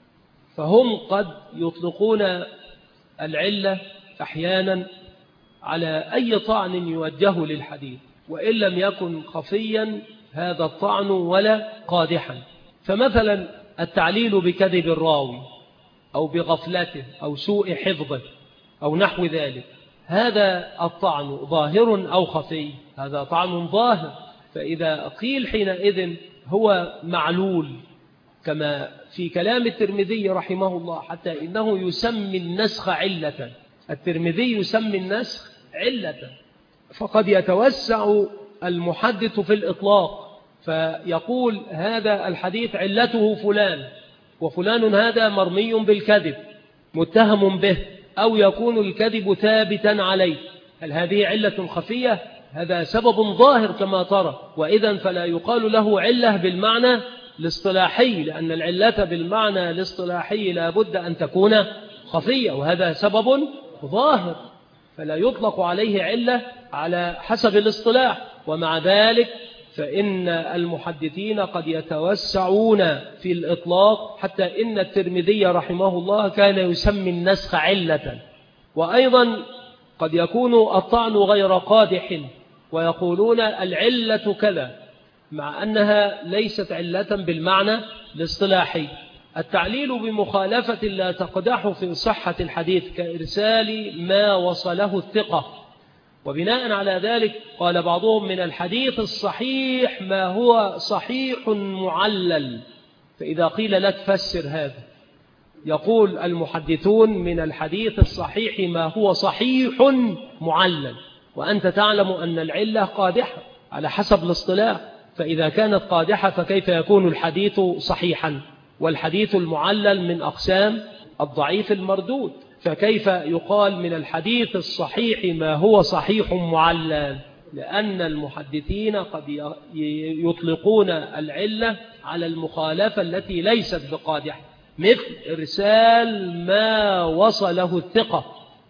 فهم قد يطلقون العلة أحيانا على أي طعن يوجه للحديث، وإن لم يكن خفيا هذا الطعن ولا قادحا. فمثلا التعليل بكذب الراوي أو بغفلته أو سوء حفظه أو نحو ذلك، هذا الطعن ظاهر أو خفي؟ هذا طعن ظاهر. فإذا قيل حينئذ هو معلول، كما في كلام الترمذي رحمه الله، حتى إنه يسمي النسخ علة، الترمذي يسمي النسخ علة. فقد يتوسع المحدث في الإطلاق فيقول هذا الحديث علته فلان، وفلان هذا مرمي بالكذب متهم به، أو يكون الكذب ثابتا عليه. هل هذه علة خفية؟ هذا سبب ظاهر كما ترى، وإذا فلا يقال له علة بالمعنى الاصطلاحي، لأن العلة بالمعنى الاصطلاحي لا بد أن تكون خفية، وهذا سبب ظاهر، فلا يطلق عليه علة على حسب الاصطلاح. ومع ذلك فإن المحدثين قد يتوسعون في الإطلاق، حتى إن الترمذي رحمه الله كان يسمي النسخ علة. وأيضا قد يكون الطعن غير قادح ويقولون العلة كذا، مع أنها ليست علة بالمعنى الاصطلاحي. التعليل بمخالفة لا تقدح في صحة الحديث كإرسال ما وصله الثقة، وبناء على ذلك قال بعضهم من الحديث الصحيح ما هو صحيح معلل. فإذا قيل لك فسر هذا، يقول المحدثون من الحديث الصحيح ما هو صحيح معلل، وأنت تعلم أن العلة قادحة على حسب الاصطلاح، فإذا كانت قادحة فكيف يكون الحديث صحيحا؟ والحديث المعلل من أقسام الضعيف المردود، فكيف يقال من الحديث الصحيح ما هو صحيح معلل؟ لأن المحدثين قد يطلقون العلة على المخالفة التي ليست بقادحة، مثل إرسال ما وصله الثقة،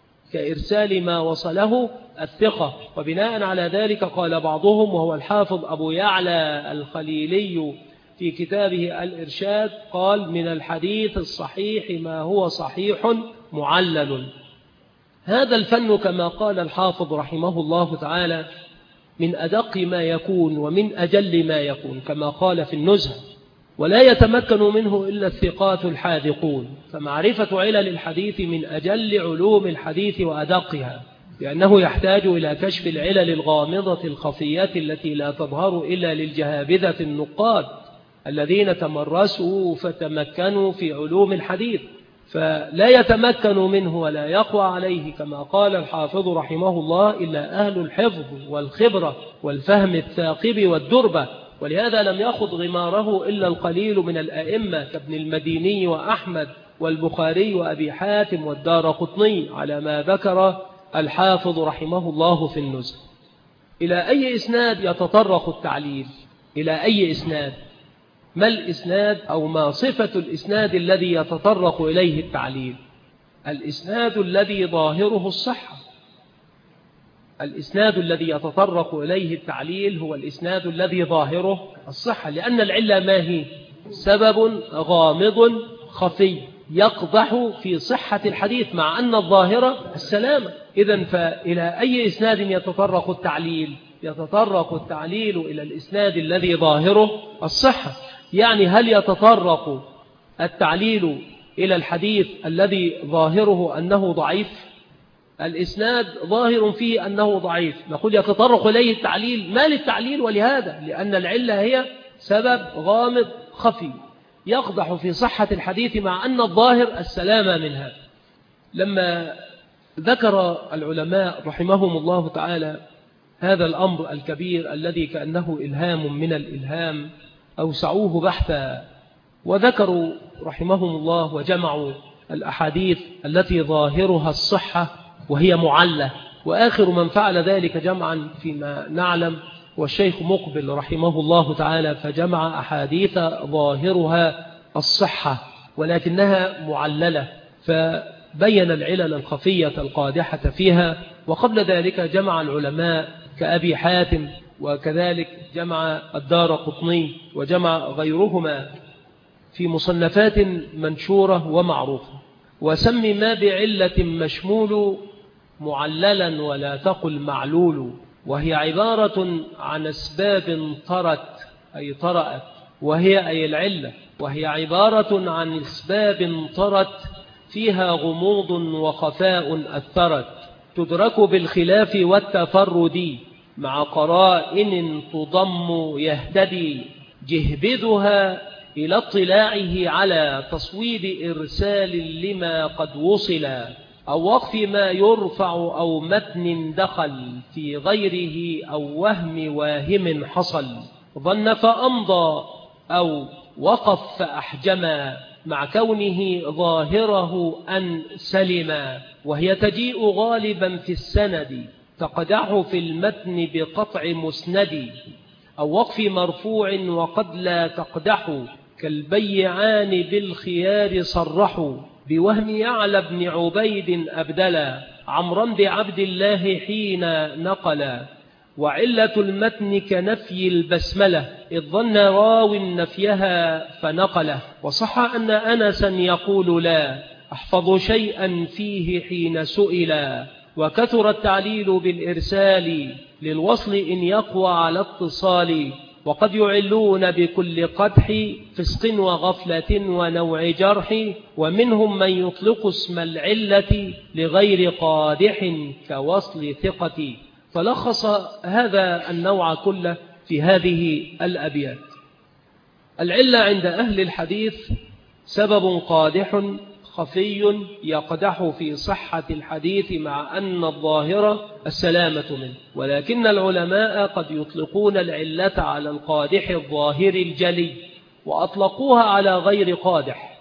كإرسال ما وصله الثقة. وبناء على ذلك قال بعضهم، وهو الحافظ أبو يعلى الخليلي في كتابه الإرشاد، قال من الحديث الصحيح ما هو صحيح معلل. هذا الفن كما قال الحافظ رحمه الله تعالى من أدق ما يكون ومن أجل ما يكون، كما قال في النزهة، ولا يتمكن منه إلا الثقات الحاذقون. فمعرفة علل الحديث من أجل علوم الحديث وأدقها، لأنه يحتاج إلى كشف العلل الغامضة الخفية التي لا تظهر إلا للجهابذة النقاد الذين تمرسوا فتمكنوا في علوم الحديث، فلا يتمكن منه ولا يقوى عليه كما قال الحافظ رحمه الله إلا أهل الحفظ والخبرة والفهم الثاقب والدربة. ولهذا لم يأخذ غماره إلا القليل من الأئمة كابن المديني وأحمد والبخاري وأبي حاتم والدارقطني، على ما ذكر الحافظ رحمه الله في النزهة. إلى أي إسناد يتطرق التعليل؟ إلى أي إسناد؟ ما الإسناد أو ما صفة الإسناد الذي يتطرق إليه التعليل؟ الإسناد الذي ظاهره الصحة. الإسناد الذي يتطرق إليه التعليل هو الإسناد الذي ظاهره الصحة، لأن العلة ما هي؟ سبب غامض خفي يقضح في صحة الحديث، مع أن الظاهرة السلامة. إذن فإلى أي إسناد يتطرق التعليل؟ يتطرق التعليل إلى الإسناد الذي ظاهره الصحة. يعني هل يتطرق التعليل إلى الحديث الذي ظاهره أنه ضعيف؟ الإسناد ظاهر فيه أنه ضعيف، نقول يتطرق إليه التعليل. ما للتعليل ولهذا؟ لأن العلة هي سبب غامض خفي يقدح في صحة الحديث مع أن الظاهر السلامة من هذا. لما ذكر العلماء رحمهم الله تعالى هذا الأمر الكبير الذي كأنه إلهام من الإلهام أوسعوه بحثا، وذكروا رحمهم الله وجمعوا الأحاديث التي ظاهرها الصحة وهي معلة، وآخر من فعل ذلك جمعا فيما نعلم والشيخ مقبل رحمه الله تعالى، فجمع أحاديث ظاهرها الصحة ولكنها معللة، فبين العلل الخفية القادحة فيها. وقبل ذلك جمع العلماء كأبي حاتم، وكذلك جمع الدارقطني، وجمع غيرهما في مصنفات منشورة ومعروفة. وسمي ما بعلة مشمول معللا ولا تقل معلول، وهي عبارة عن أسباب طرت أي طرأت، وهي أي العلة، وهي عبارة عن أسباب طرت فيها غموض وخفاء أثرت، تدرك بالخلاف والتفرد مع قرائن تضم يهتدي، جهبذها إلى اطلاعه على تصويب إرسال لما قد وصل، أو وقف ما يرفع أو متن دخل في غيره، أو وهم واهم حصل، ظن فأمضى أو وقف فأحجما، مع كونه ظاهره أن سلما. وهي تجيء غالبا في السند، تقدح في المتن بقطع مسند، أو وقف مرفوع وقد لا تقدح، كالبيعان بالخيار صرحوا، بوهم يعلى بن عبيد أبدلا، عمرا بعبد الله حين نقلا. وعلة المتن كنفي البسملة، إذ ظن راو نفيها فنقله. وصح أن أنسا يقول لا أحفظ شيئا فيه حين سئلا، وكثر التعليل بالإرسال للوصل إن يقوى على اتصال، وقد يعلون بكل قدح فسق وغفلة ونوع جرح، ومنهم من يطلق اسم العلة لغير قادح كوصل ثقة. فلخص هذا النوع كله في هذه الأبيات: العلة عند أهل الحديث سبب قادح خفي يقدح في صحة الحديث مع أن الظاهرة السلامة منه، ولكن العلماء قد يطلقون العلة على القادح الظاهر الجلي، وأطلقوها على غير قادح.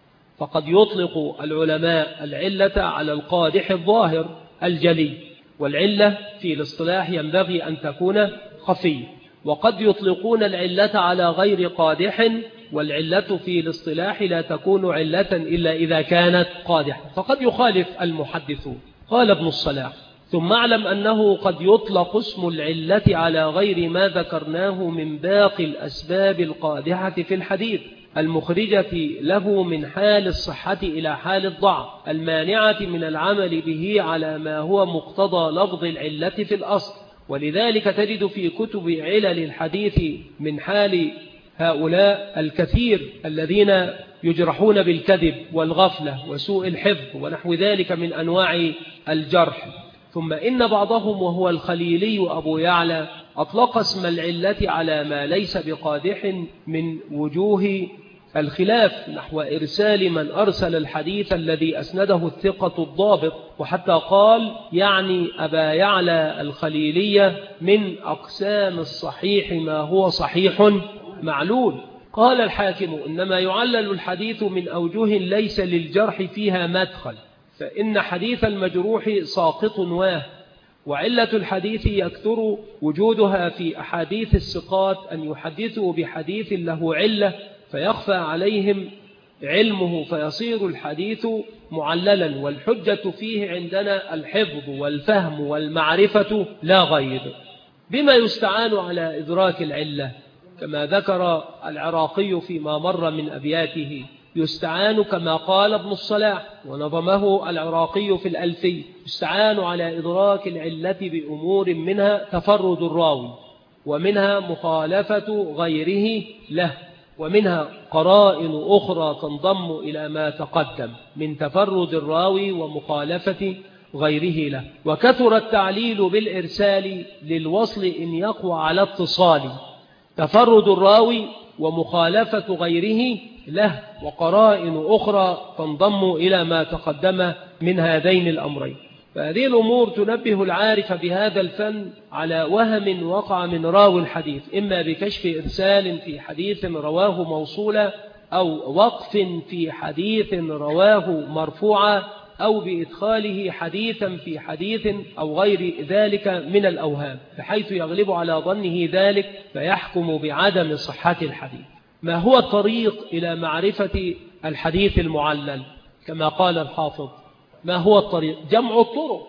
فقد يطلق العلماء العلة على القادح الظاهر الجلي، والعلة في الاصطلاح ينبغي أن تكون خفية. وقد يطلقون العلة على غير قادح، والعلة في الاصطلاح لا تكون علة إلا إذا كانت قادحة، فقد يخالف المحدثون. قال ابن الصلاح: ثم اعلم أنه قد يطلق اسم العلة على غير ما ذكرناه من باقي الأسباب القادحة في الحديث، المخرجة له من حال الصحة إلى حال الضعف، المانعة من العمل به على ما هو مقتضى لفظ العلة في الأصل. ولذلك تجد في كتب علل الحديث من حال هؤلاء الكثير الذين يجرحون بالكذب والغفلة وسوء الحفظ ونحو ذلك من أنواع الجرح. ثم إن بعضهم وهو الخليلي أبو يعلى أطلق اسم العلة على ما ليس بقادح من وجوه الخلاف، نحو إرسال من أرسل الحديث الذي أسنده الثقة الضابط، وحتى قال يعني أبا يعلى الخليلية من أقسام الصحيح ما هو صحيح معلول. قال الحاكم: إنما يعلل الحديث من أوجه ليس للجرح فيها مدخل، فإن حديث المجروح ساقط واه، وعلة الحديث يكثر وجودها في أحاديث الثقات أن يحدثوا بحديث له علة فيخفى عليهم علمه فيصير الحديث معللا، والحجة فيه عندنا الحفظ والفهم والمعرفة لا غير. بما يستعان على إدراك العلة؟ كما ذكر العراقي فيما مر من أبياته، يستعان كما قال ابن الصلاح ونظمه العراقي في الألفي، يستعان على إدراك العلة بأمور منها تفرد الراوي، ومنها مخالفة غيره له، ومنها قرائن أخرى تنضم إلى ما تقدم من تفرد الراوي ومخالفة غيره له. وكثر التعليل بالإرسال للوصل إن يقوى على اتصال، تفرد الراوي ومخالفة غيره له، وقرائن أخرى تنضم إلى ما تقدم من هذين الأمرين. فهذه الأمور تنبه العارف بهذا الفن على وهم وقع من راوي الحديث، إما بكشف إرسال في حديث رواه موصولا، أو وقف في حديث رواه مرفوعا، أو بإدخاله حديثا في حديث أو غير ذلك من الأوهام، بحيث يغلب على ظنه ذلك فيحكم بعدم صحة الحديث. ما هو الطريق إلى معرفة الحديث المعلل؟ كما قال الحافظ: ما هو الطريق؟ جمع الطرق،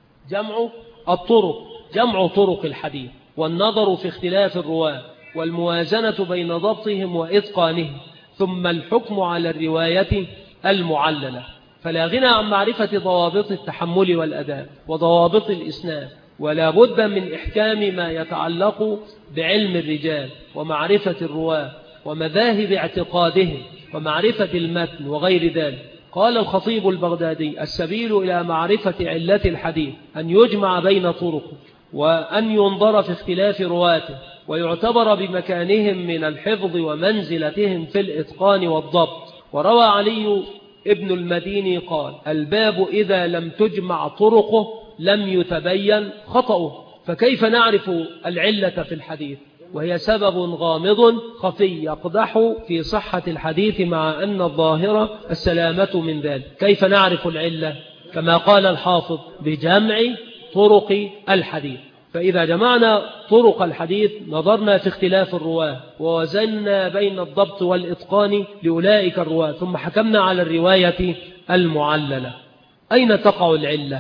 جمع الطرق جمع طرق الحديث، والنظر في اختلاف الرواة، والموازنة بين ضبطهم وإتقانهم، ثم الحكم على الرواية المعللة. فلا غنى عن معرفة ضوابط التحمل والأداء وضوابط الإسناد، ولا بد من إحكام ما يتعلق بعلم الرجال ومعرفة الرواة ومذاهب اعتقادهم ومعرفة المتن وغير ذلك. قال الخطيب البغدادي: السبيل إلى معرفة علة الحديث أن يجمع بين طرقه، وأن ينظر في اختلاف رواته، ويعتبر بمكانهم من الحفظ ومنزلتهم في الإتقان والضبط. وروى علي ابن المديني قال: الباب إذا لم تجمع طرقه لم يتبين خطأه. فكيف نعرف العلة في الحديث وهي سبب غامض خفي يقدح في صحة الحديث، مع أن الظاهرة السلامة من ذلك؟ كيف نعرف العلة؟ كما قال الحافظ: بجمع طرق الحديث. فإذا جمعنا طرق الحديث نظرنا في اختلاف الرواة، ووزنا بين الضبط والإتقان لأولئك الرواة، ثم حكمنا على الرواية المعللة. أين تقع العلة؟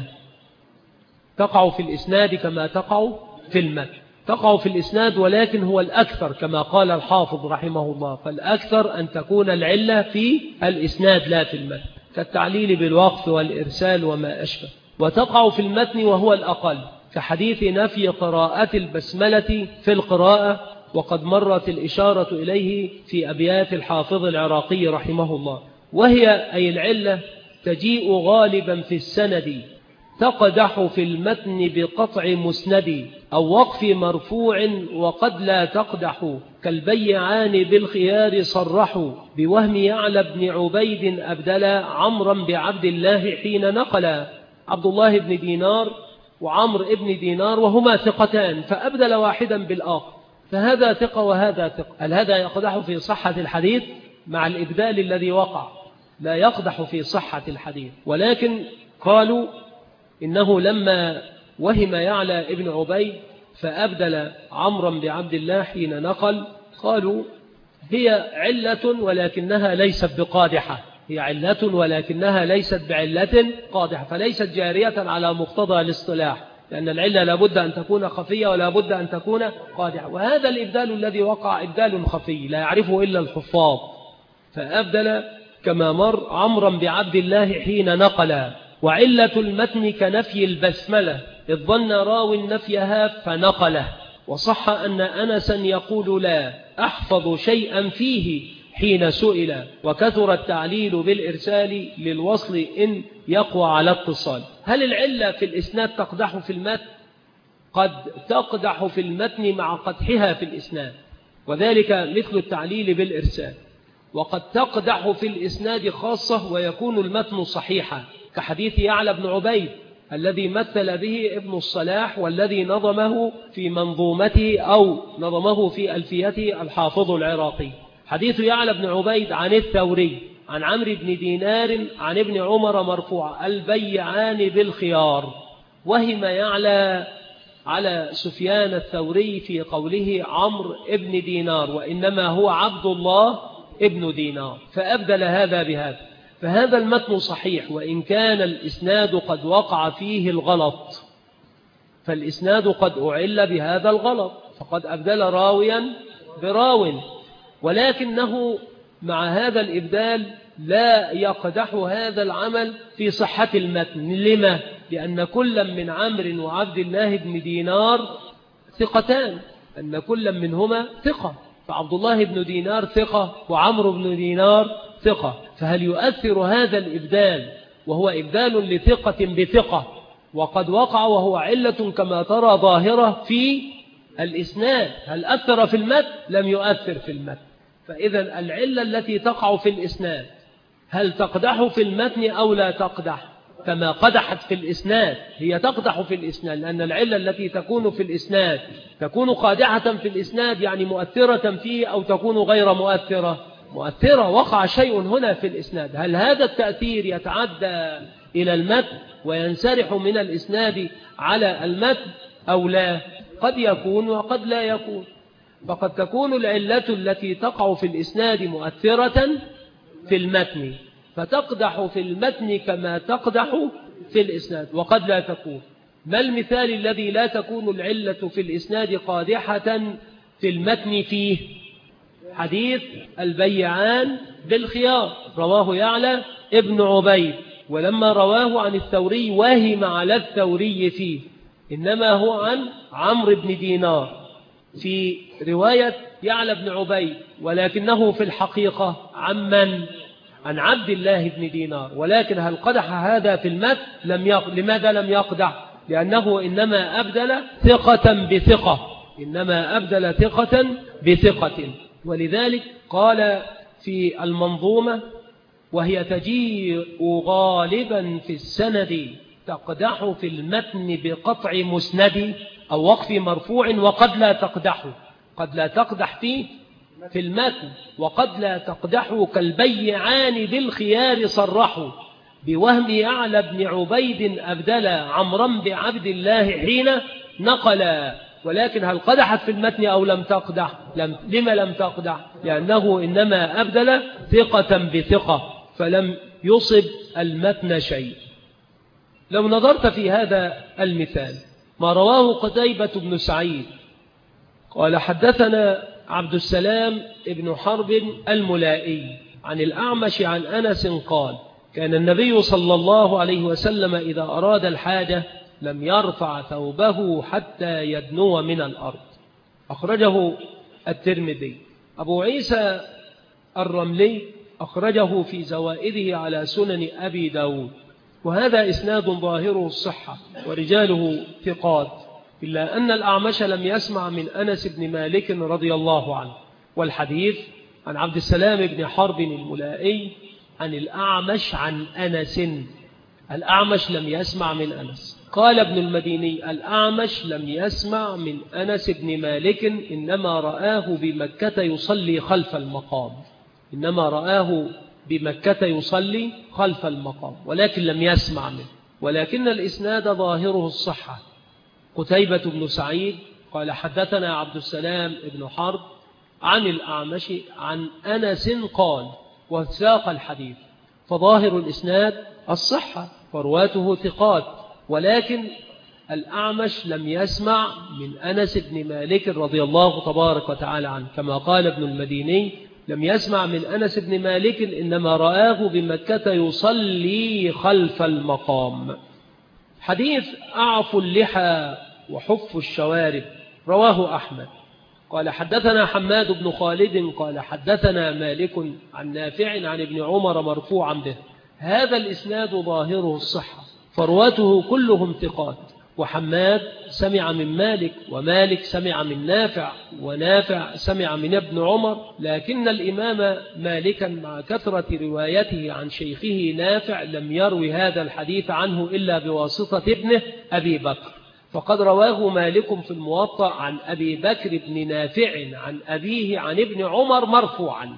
تقع في الإسناد كما تقع في المتن. تقع في الإسناد، ولكن هو الأكثر كما قال الحافظ رحمه الله، فالأكثر أن تكون العلة في الإسناد لا في المتن، كالتعليل بالوقف والإرسال وما أشبه. وتقع في المتن وهو الأقل، كحديث نفي قراءة البسملة في القراءة، وقد مرت الإشارة إليه في أبيات الحافظ العراقي رحمه الله. وهي أي العلة تجيء غالبا في السند، تقدح في المتن بقطع مسند، أو وقف مرفوع وقد لا تقدح، كالبيعان بالخيار صرحوا، بوهم يعلى بن عبيد أبدلا، عمرا بعبد الله حين نقلا. عبد الله بن دينار وعمر ابن دينار وهما ثقتان، فأبدل واحدا بالآخر، فهذا ثقة وهذا ثقة. هل هذا يقدح في صحة الحديث؟ مع الإبدال الذي وقع لا يقدح في صحة الحديث. ولكن قالوا إنه لما وهم يعلى ابن عبيد فأبدل عمرا بعبد الله حين نقل، قالوا هي علة ولكنها ليست بقادحة، هي علة ولكنها ليست بعلة قادحة، فليست جارية على مقتضى الاصطلاح، لأن العلة لابد أن تكون خفية ولا بد أن تكون قادحة. وهذا الإبدال الذي وقع إبدال خفي لا يعرفه إلا الحفاظ، فأبدل كما مر عمرا بعبد الله حين نقل. وعلة المتن كنفي البسملة، إذ ظن راو نفيها فنقله، وصح أن أنسا يقول لا أحفظ شيئا فيه حين سئل، وكثر التعليل بالإرسال للوصل إن يقوى على اتصال. هل العلة في الإسناد تقدح في المتن؟ قد تقدح في المتن مع قدحها في الإسناد، وذلك مثل التعليل بالإرسال. وقد تقدح في الإسناد خاصة ويكون المتن صحيحا، كحديث يعلى بن عبيد الذي مثل به ابن الصلاح، والذي نظمه في منظومته أو نظمه في ألفيته الحافظ العراقي. حديث يعلى بن عبيد عن الثوري عن عمرو بن دينار عن ابن عمر مرفوع: البيعان بالخيار. وهم يعلى على سفيان الثوري في قوله عمرو ابن دينار، وإنما هو عبد الله ابن دينار، فأبدل هذا بهذا. فهذا المتن صحيح، وإن كان الإسناد قد وقع فيه الغلط، فالإسناد قد أعل بهذا الغلط، فقد أبدل راويا براو، ولكنه مع هذا الإبدال لا يقدح هذا العمل في صحة المتن. لما؟ لأن كل من عمرو وعبد الله بن دينار ثقتان، أن كل منهما ثقة، فعبد الله بن دينار ثقة وعمرو بن دينار ثقة، فهل يؤثر هذا الإبدال وهو إبدال لثقة بثقة وقد وقع وهو علة كما ترى ظاهرة في الإسناد، هل أثر في المتن؟ لم يؤثر في المتن. فإذا العلة التي تقع في الإسناد هل تقدح في المتن أو لا تقدح؟ كما قدحت في الإسناد، هي تقدح في الإسناد، لأن العلة التي تكون في الإسناد تكون قادحة في الإسناد، يعني مؤثرة فيه، أو تكون غير مؤثرة مؤثرة. وقع شيء هنا في الإسناد، هل هذا التأثير يتعدى إلى المتن وينسرح من الإسناد على المتن أو لا؟ قد يكون وقد لا يكون. فقد تكون العلة التي تقع في الإسناد مؤثرة في المتن فتقدح في المتن كما تقدح في الإسناد، وقد لا تكون. ما المثال الذي لا تكون العلة في الإسناد قادحة في المتن فيه؟ حديث البيعان بالخيار، رواه يعلى ابن عبيد، ولما رواه عن الثوري واهم على الثوري فيه، إنما هو عن عمرو بن دينار في رواية يعلى بن عبيد، ولكنه في الحقيقة عن من؟ عن عبد الله بن دينار. ولكن هل قدح هذا في المتن؟ لم يق... لماذا لم يقدح؟ لأنه إنما أبدل ثقة بثقة، إنما أبدل ثقة بثقة. ولذلك قال في المنظومة: وهي تجيء غالبا في السند تقدح في المتن بقطع مسند أو وقف مرفوع، وقد لا تقدح، قد لا تقدح فيه في المتن، وقد لا تقدح كالبيعان بالخيار صرحوا بوهم يعلى بن عبيد أبدل عمرا بعبد الله حين نقل. ولكن هل قدحت في المتن أو لم تقدح؟ لم. لما لم تقدح؟ لأنه إنما أبدل ثقة بثقة فلم يصب المتن شيء. لو نظرت في هذا المثال ما رواه قتيبة بن سعيد قال حدثنا عبد السلام ابن حرب الملائي عن الأعمش عن أنس قال: كان النبي صلى الله عليه وسلم إذا أراد الحاجة لم يرفع ثوبه حتى يدنو من الأرض. أخرجه الترمذي. أبو عيسى الرملي أخرجه في زوائده على سنن أبي داود، وهذا إسناد ظاهره الصحة ورجاله ثقات، إلا أن الأعمش لم يسمع من أنس بن مالك رضي الله عنه. والحديث عن عبد السلام بن حرب الملائي عن الأعمش عن أنس، الأعمش لم يسمع من أنس. قال ابن المديني: الأعمش لم يسمع من أنس بن مالك، إنما رآه بمكة يصلي خلف المقام، إنما رآه بمكة يصلي خلف المقام، ولكن لم يسمع منه. ولكن الإسناد ظاهره الصحة. قتيبة بن سعيد قال حدثنا عبد السلام بن حرب عن الأعمش عن أنس قال، وساق الحديث، فظاهر الإسناد الصحة ورواته ثقات، ولكن الأعمش لم يسمع من أنس بن مالك رضي الله تبارك وتعالى عنه، كما قال ابن المديني: لم يسمع من أنس بن مالك، إنما رآه بمكة يصلي خلف المقام. حديث أعف اللحى وحف الشوارب رواه أحمد. قال حدثنا حماد بن خالد قال حدثنا مالك عن نافع عن ابن عمر مرفوعا به. هذا الإسناد ظاهره الصحة، فرواته كلهم ثقات، وحماد سمع من مالك، ومالك سمع من نافع، ونافع سمع من ابن عمر. لكن الإمام مالكا مع كثرة روايته عن شيخه نافع لم يروي هذا الحديث عنه إلا بواسطة ابنه أبي بكر، فقد رواه مالك في الموطأ عن أبي بكر بن نافع عن أبيه عن ابن عمر مرفوعا.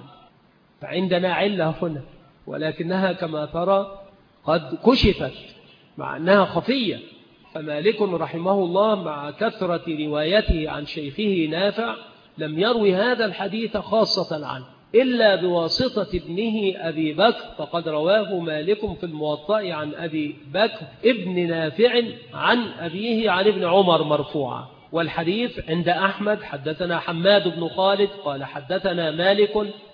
فعندنا علة هنا، ولكنها كما ترى قد كشفت مع أنها خفية. فمالك رحمه الله مع كثرة روايته عن شيخه نافع لم يروي هذا الحديث خاصة عنه إلا بواسطة ابنه أبي بكر، فقد رواه مالك في الموطأ عن أبي بكر ابن نافع عن أبيه عن ابن عمر مرفوعا. والحديث عند أحمد حدثنا حماد بن خالد قال حدثنا مالك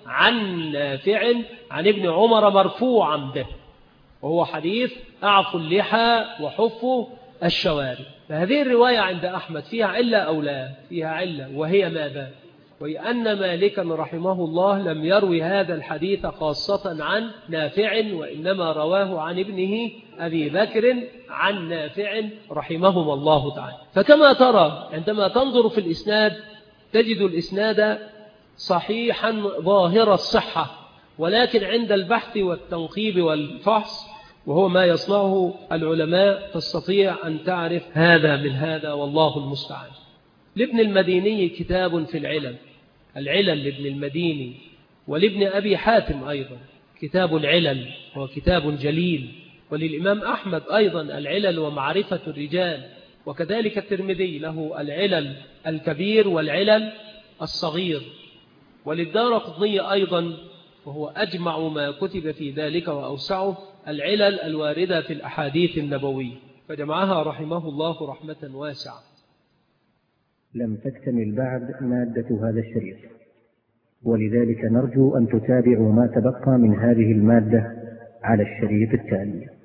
عن نافع عن ابن عمر مرفوعا به، وهو حديث أعفوا اللحى وحفوا الشوارب. فهذه الرواية عند أحمد فيها علة أو لا؟ فيها علة، وهي ماذا؟ وأن مالكا رحمه الله لم يروي هذا الحديث خاصة عن نافع، وإنما رواه عن ابنه أبي بكر عن نافع رحمهما الله تعالى. فكما ترى عندما تنظر في الإسناد تجد الإسناد صحيحا ظاهر الصحة، ولكن عند البحث والتنقيب والفحص وهو ما يصنعه العلماء تستطيع أن تعرف هذا من هذا، والله المستعان. لابن المديني كتاب في العلل، العلل لابن المديني، ولابن أبي حاتم أيضا كتاب العلل، هو كتاب جليل، وللإمام أحمد أيضا العلل ومعرفة الرجال، وكذلك الترمذي له العلل الكبير والعلل الصغير، وللدارقطني أيضا وهو أجمع ما كتب في ذلك وأوسعه العلل الواردة في الأحاديث النبوية، فجمعها رحمه الله رحمة واسعة. لم تكتمل بعد مادة هذا الشريط، ولذلك نرجو أن تتابعوا ما تبقى من هذه المادة على الشريط التالي.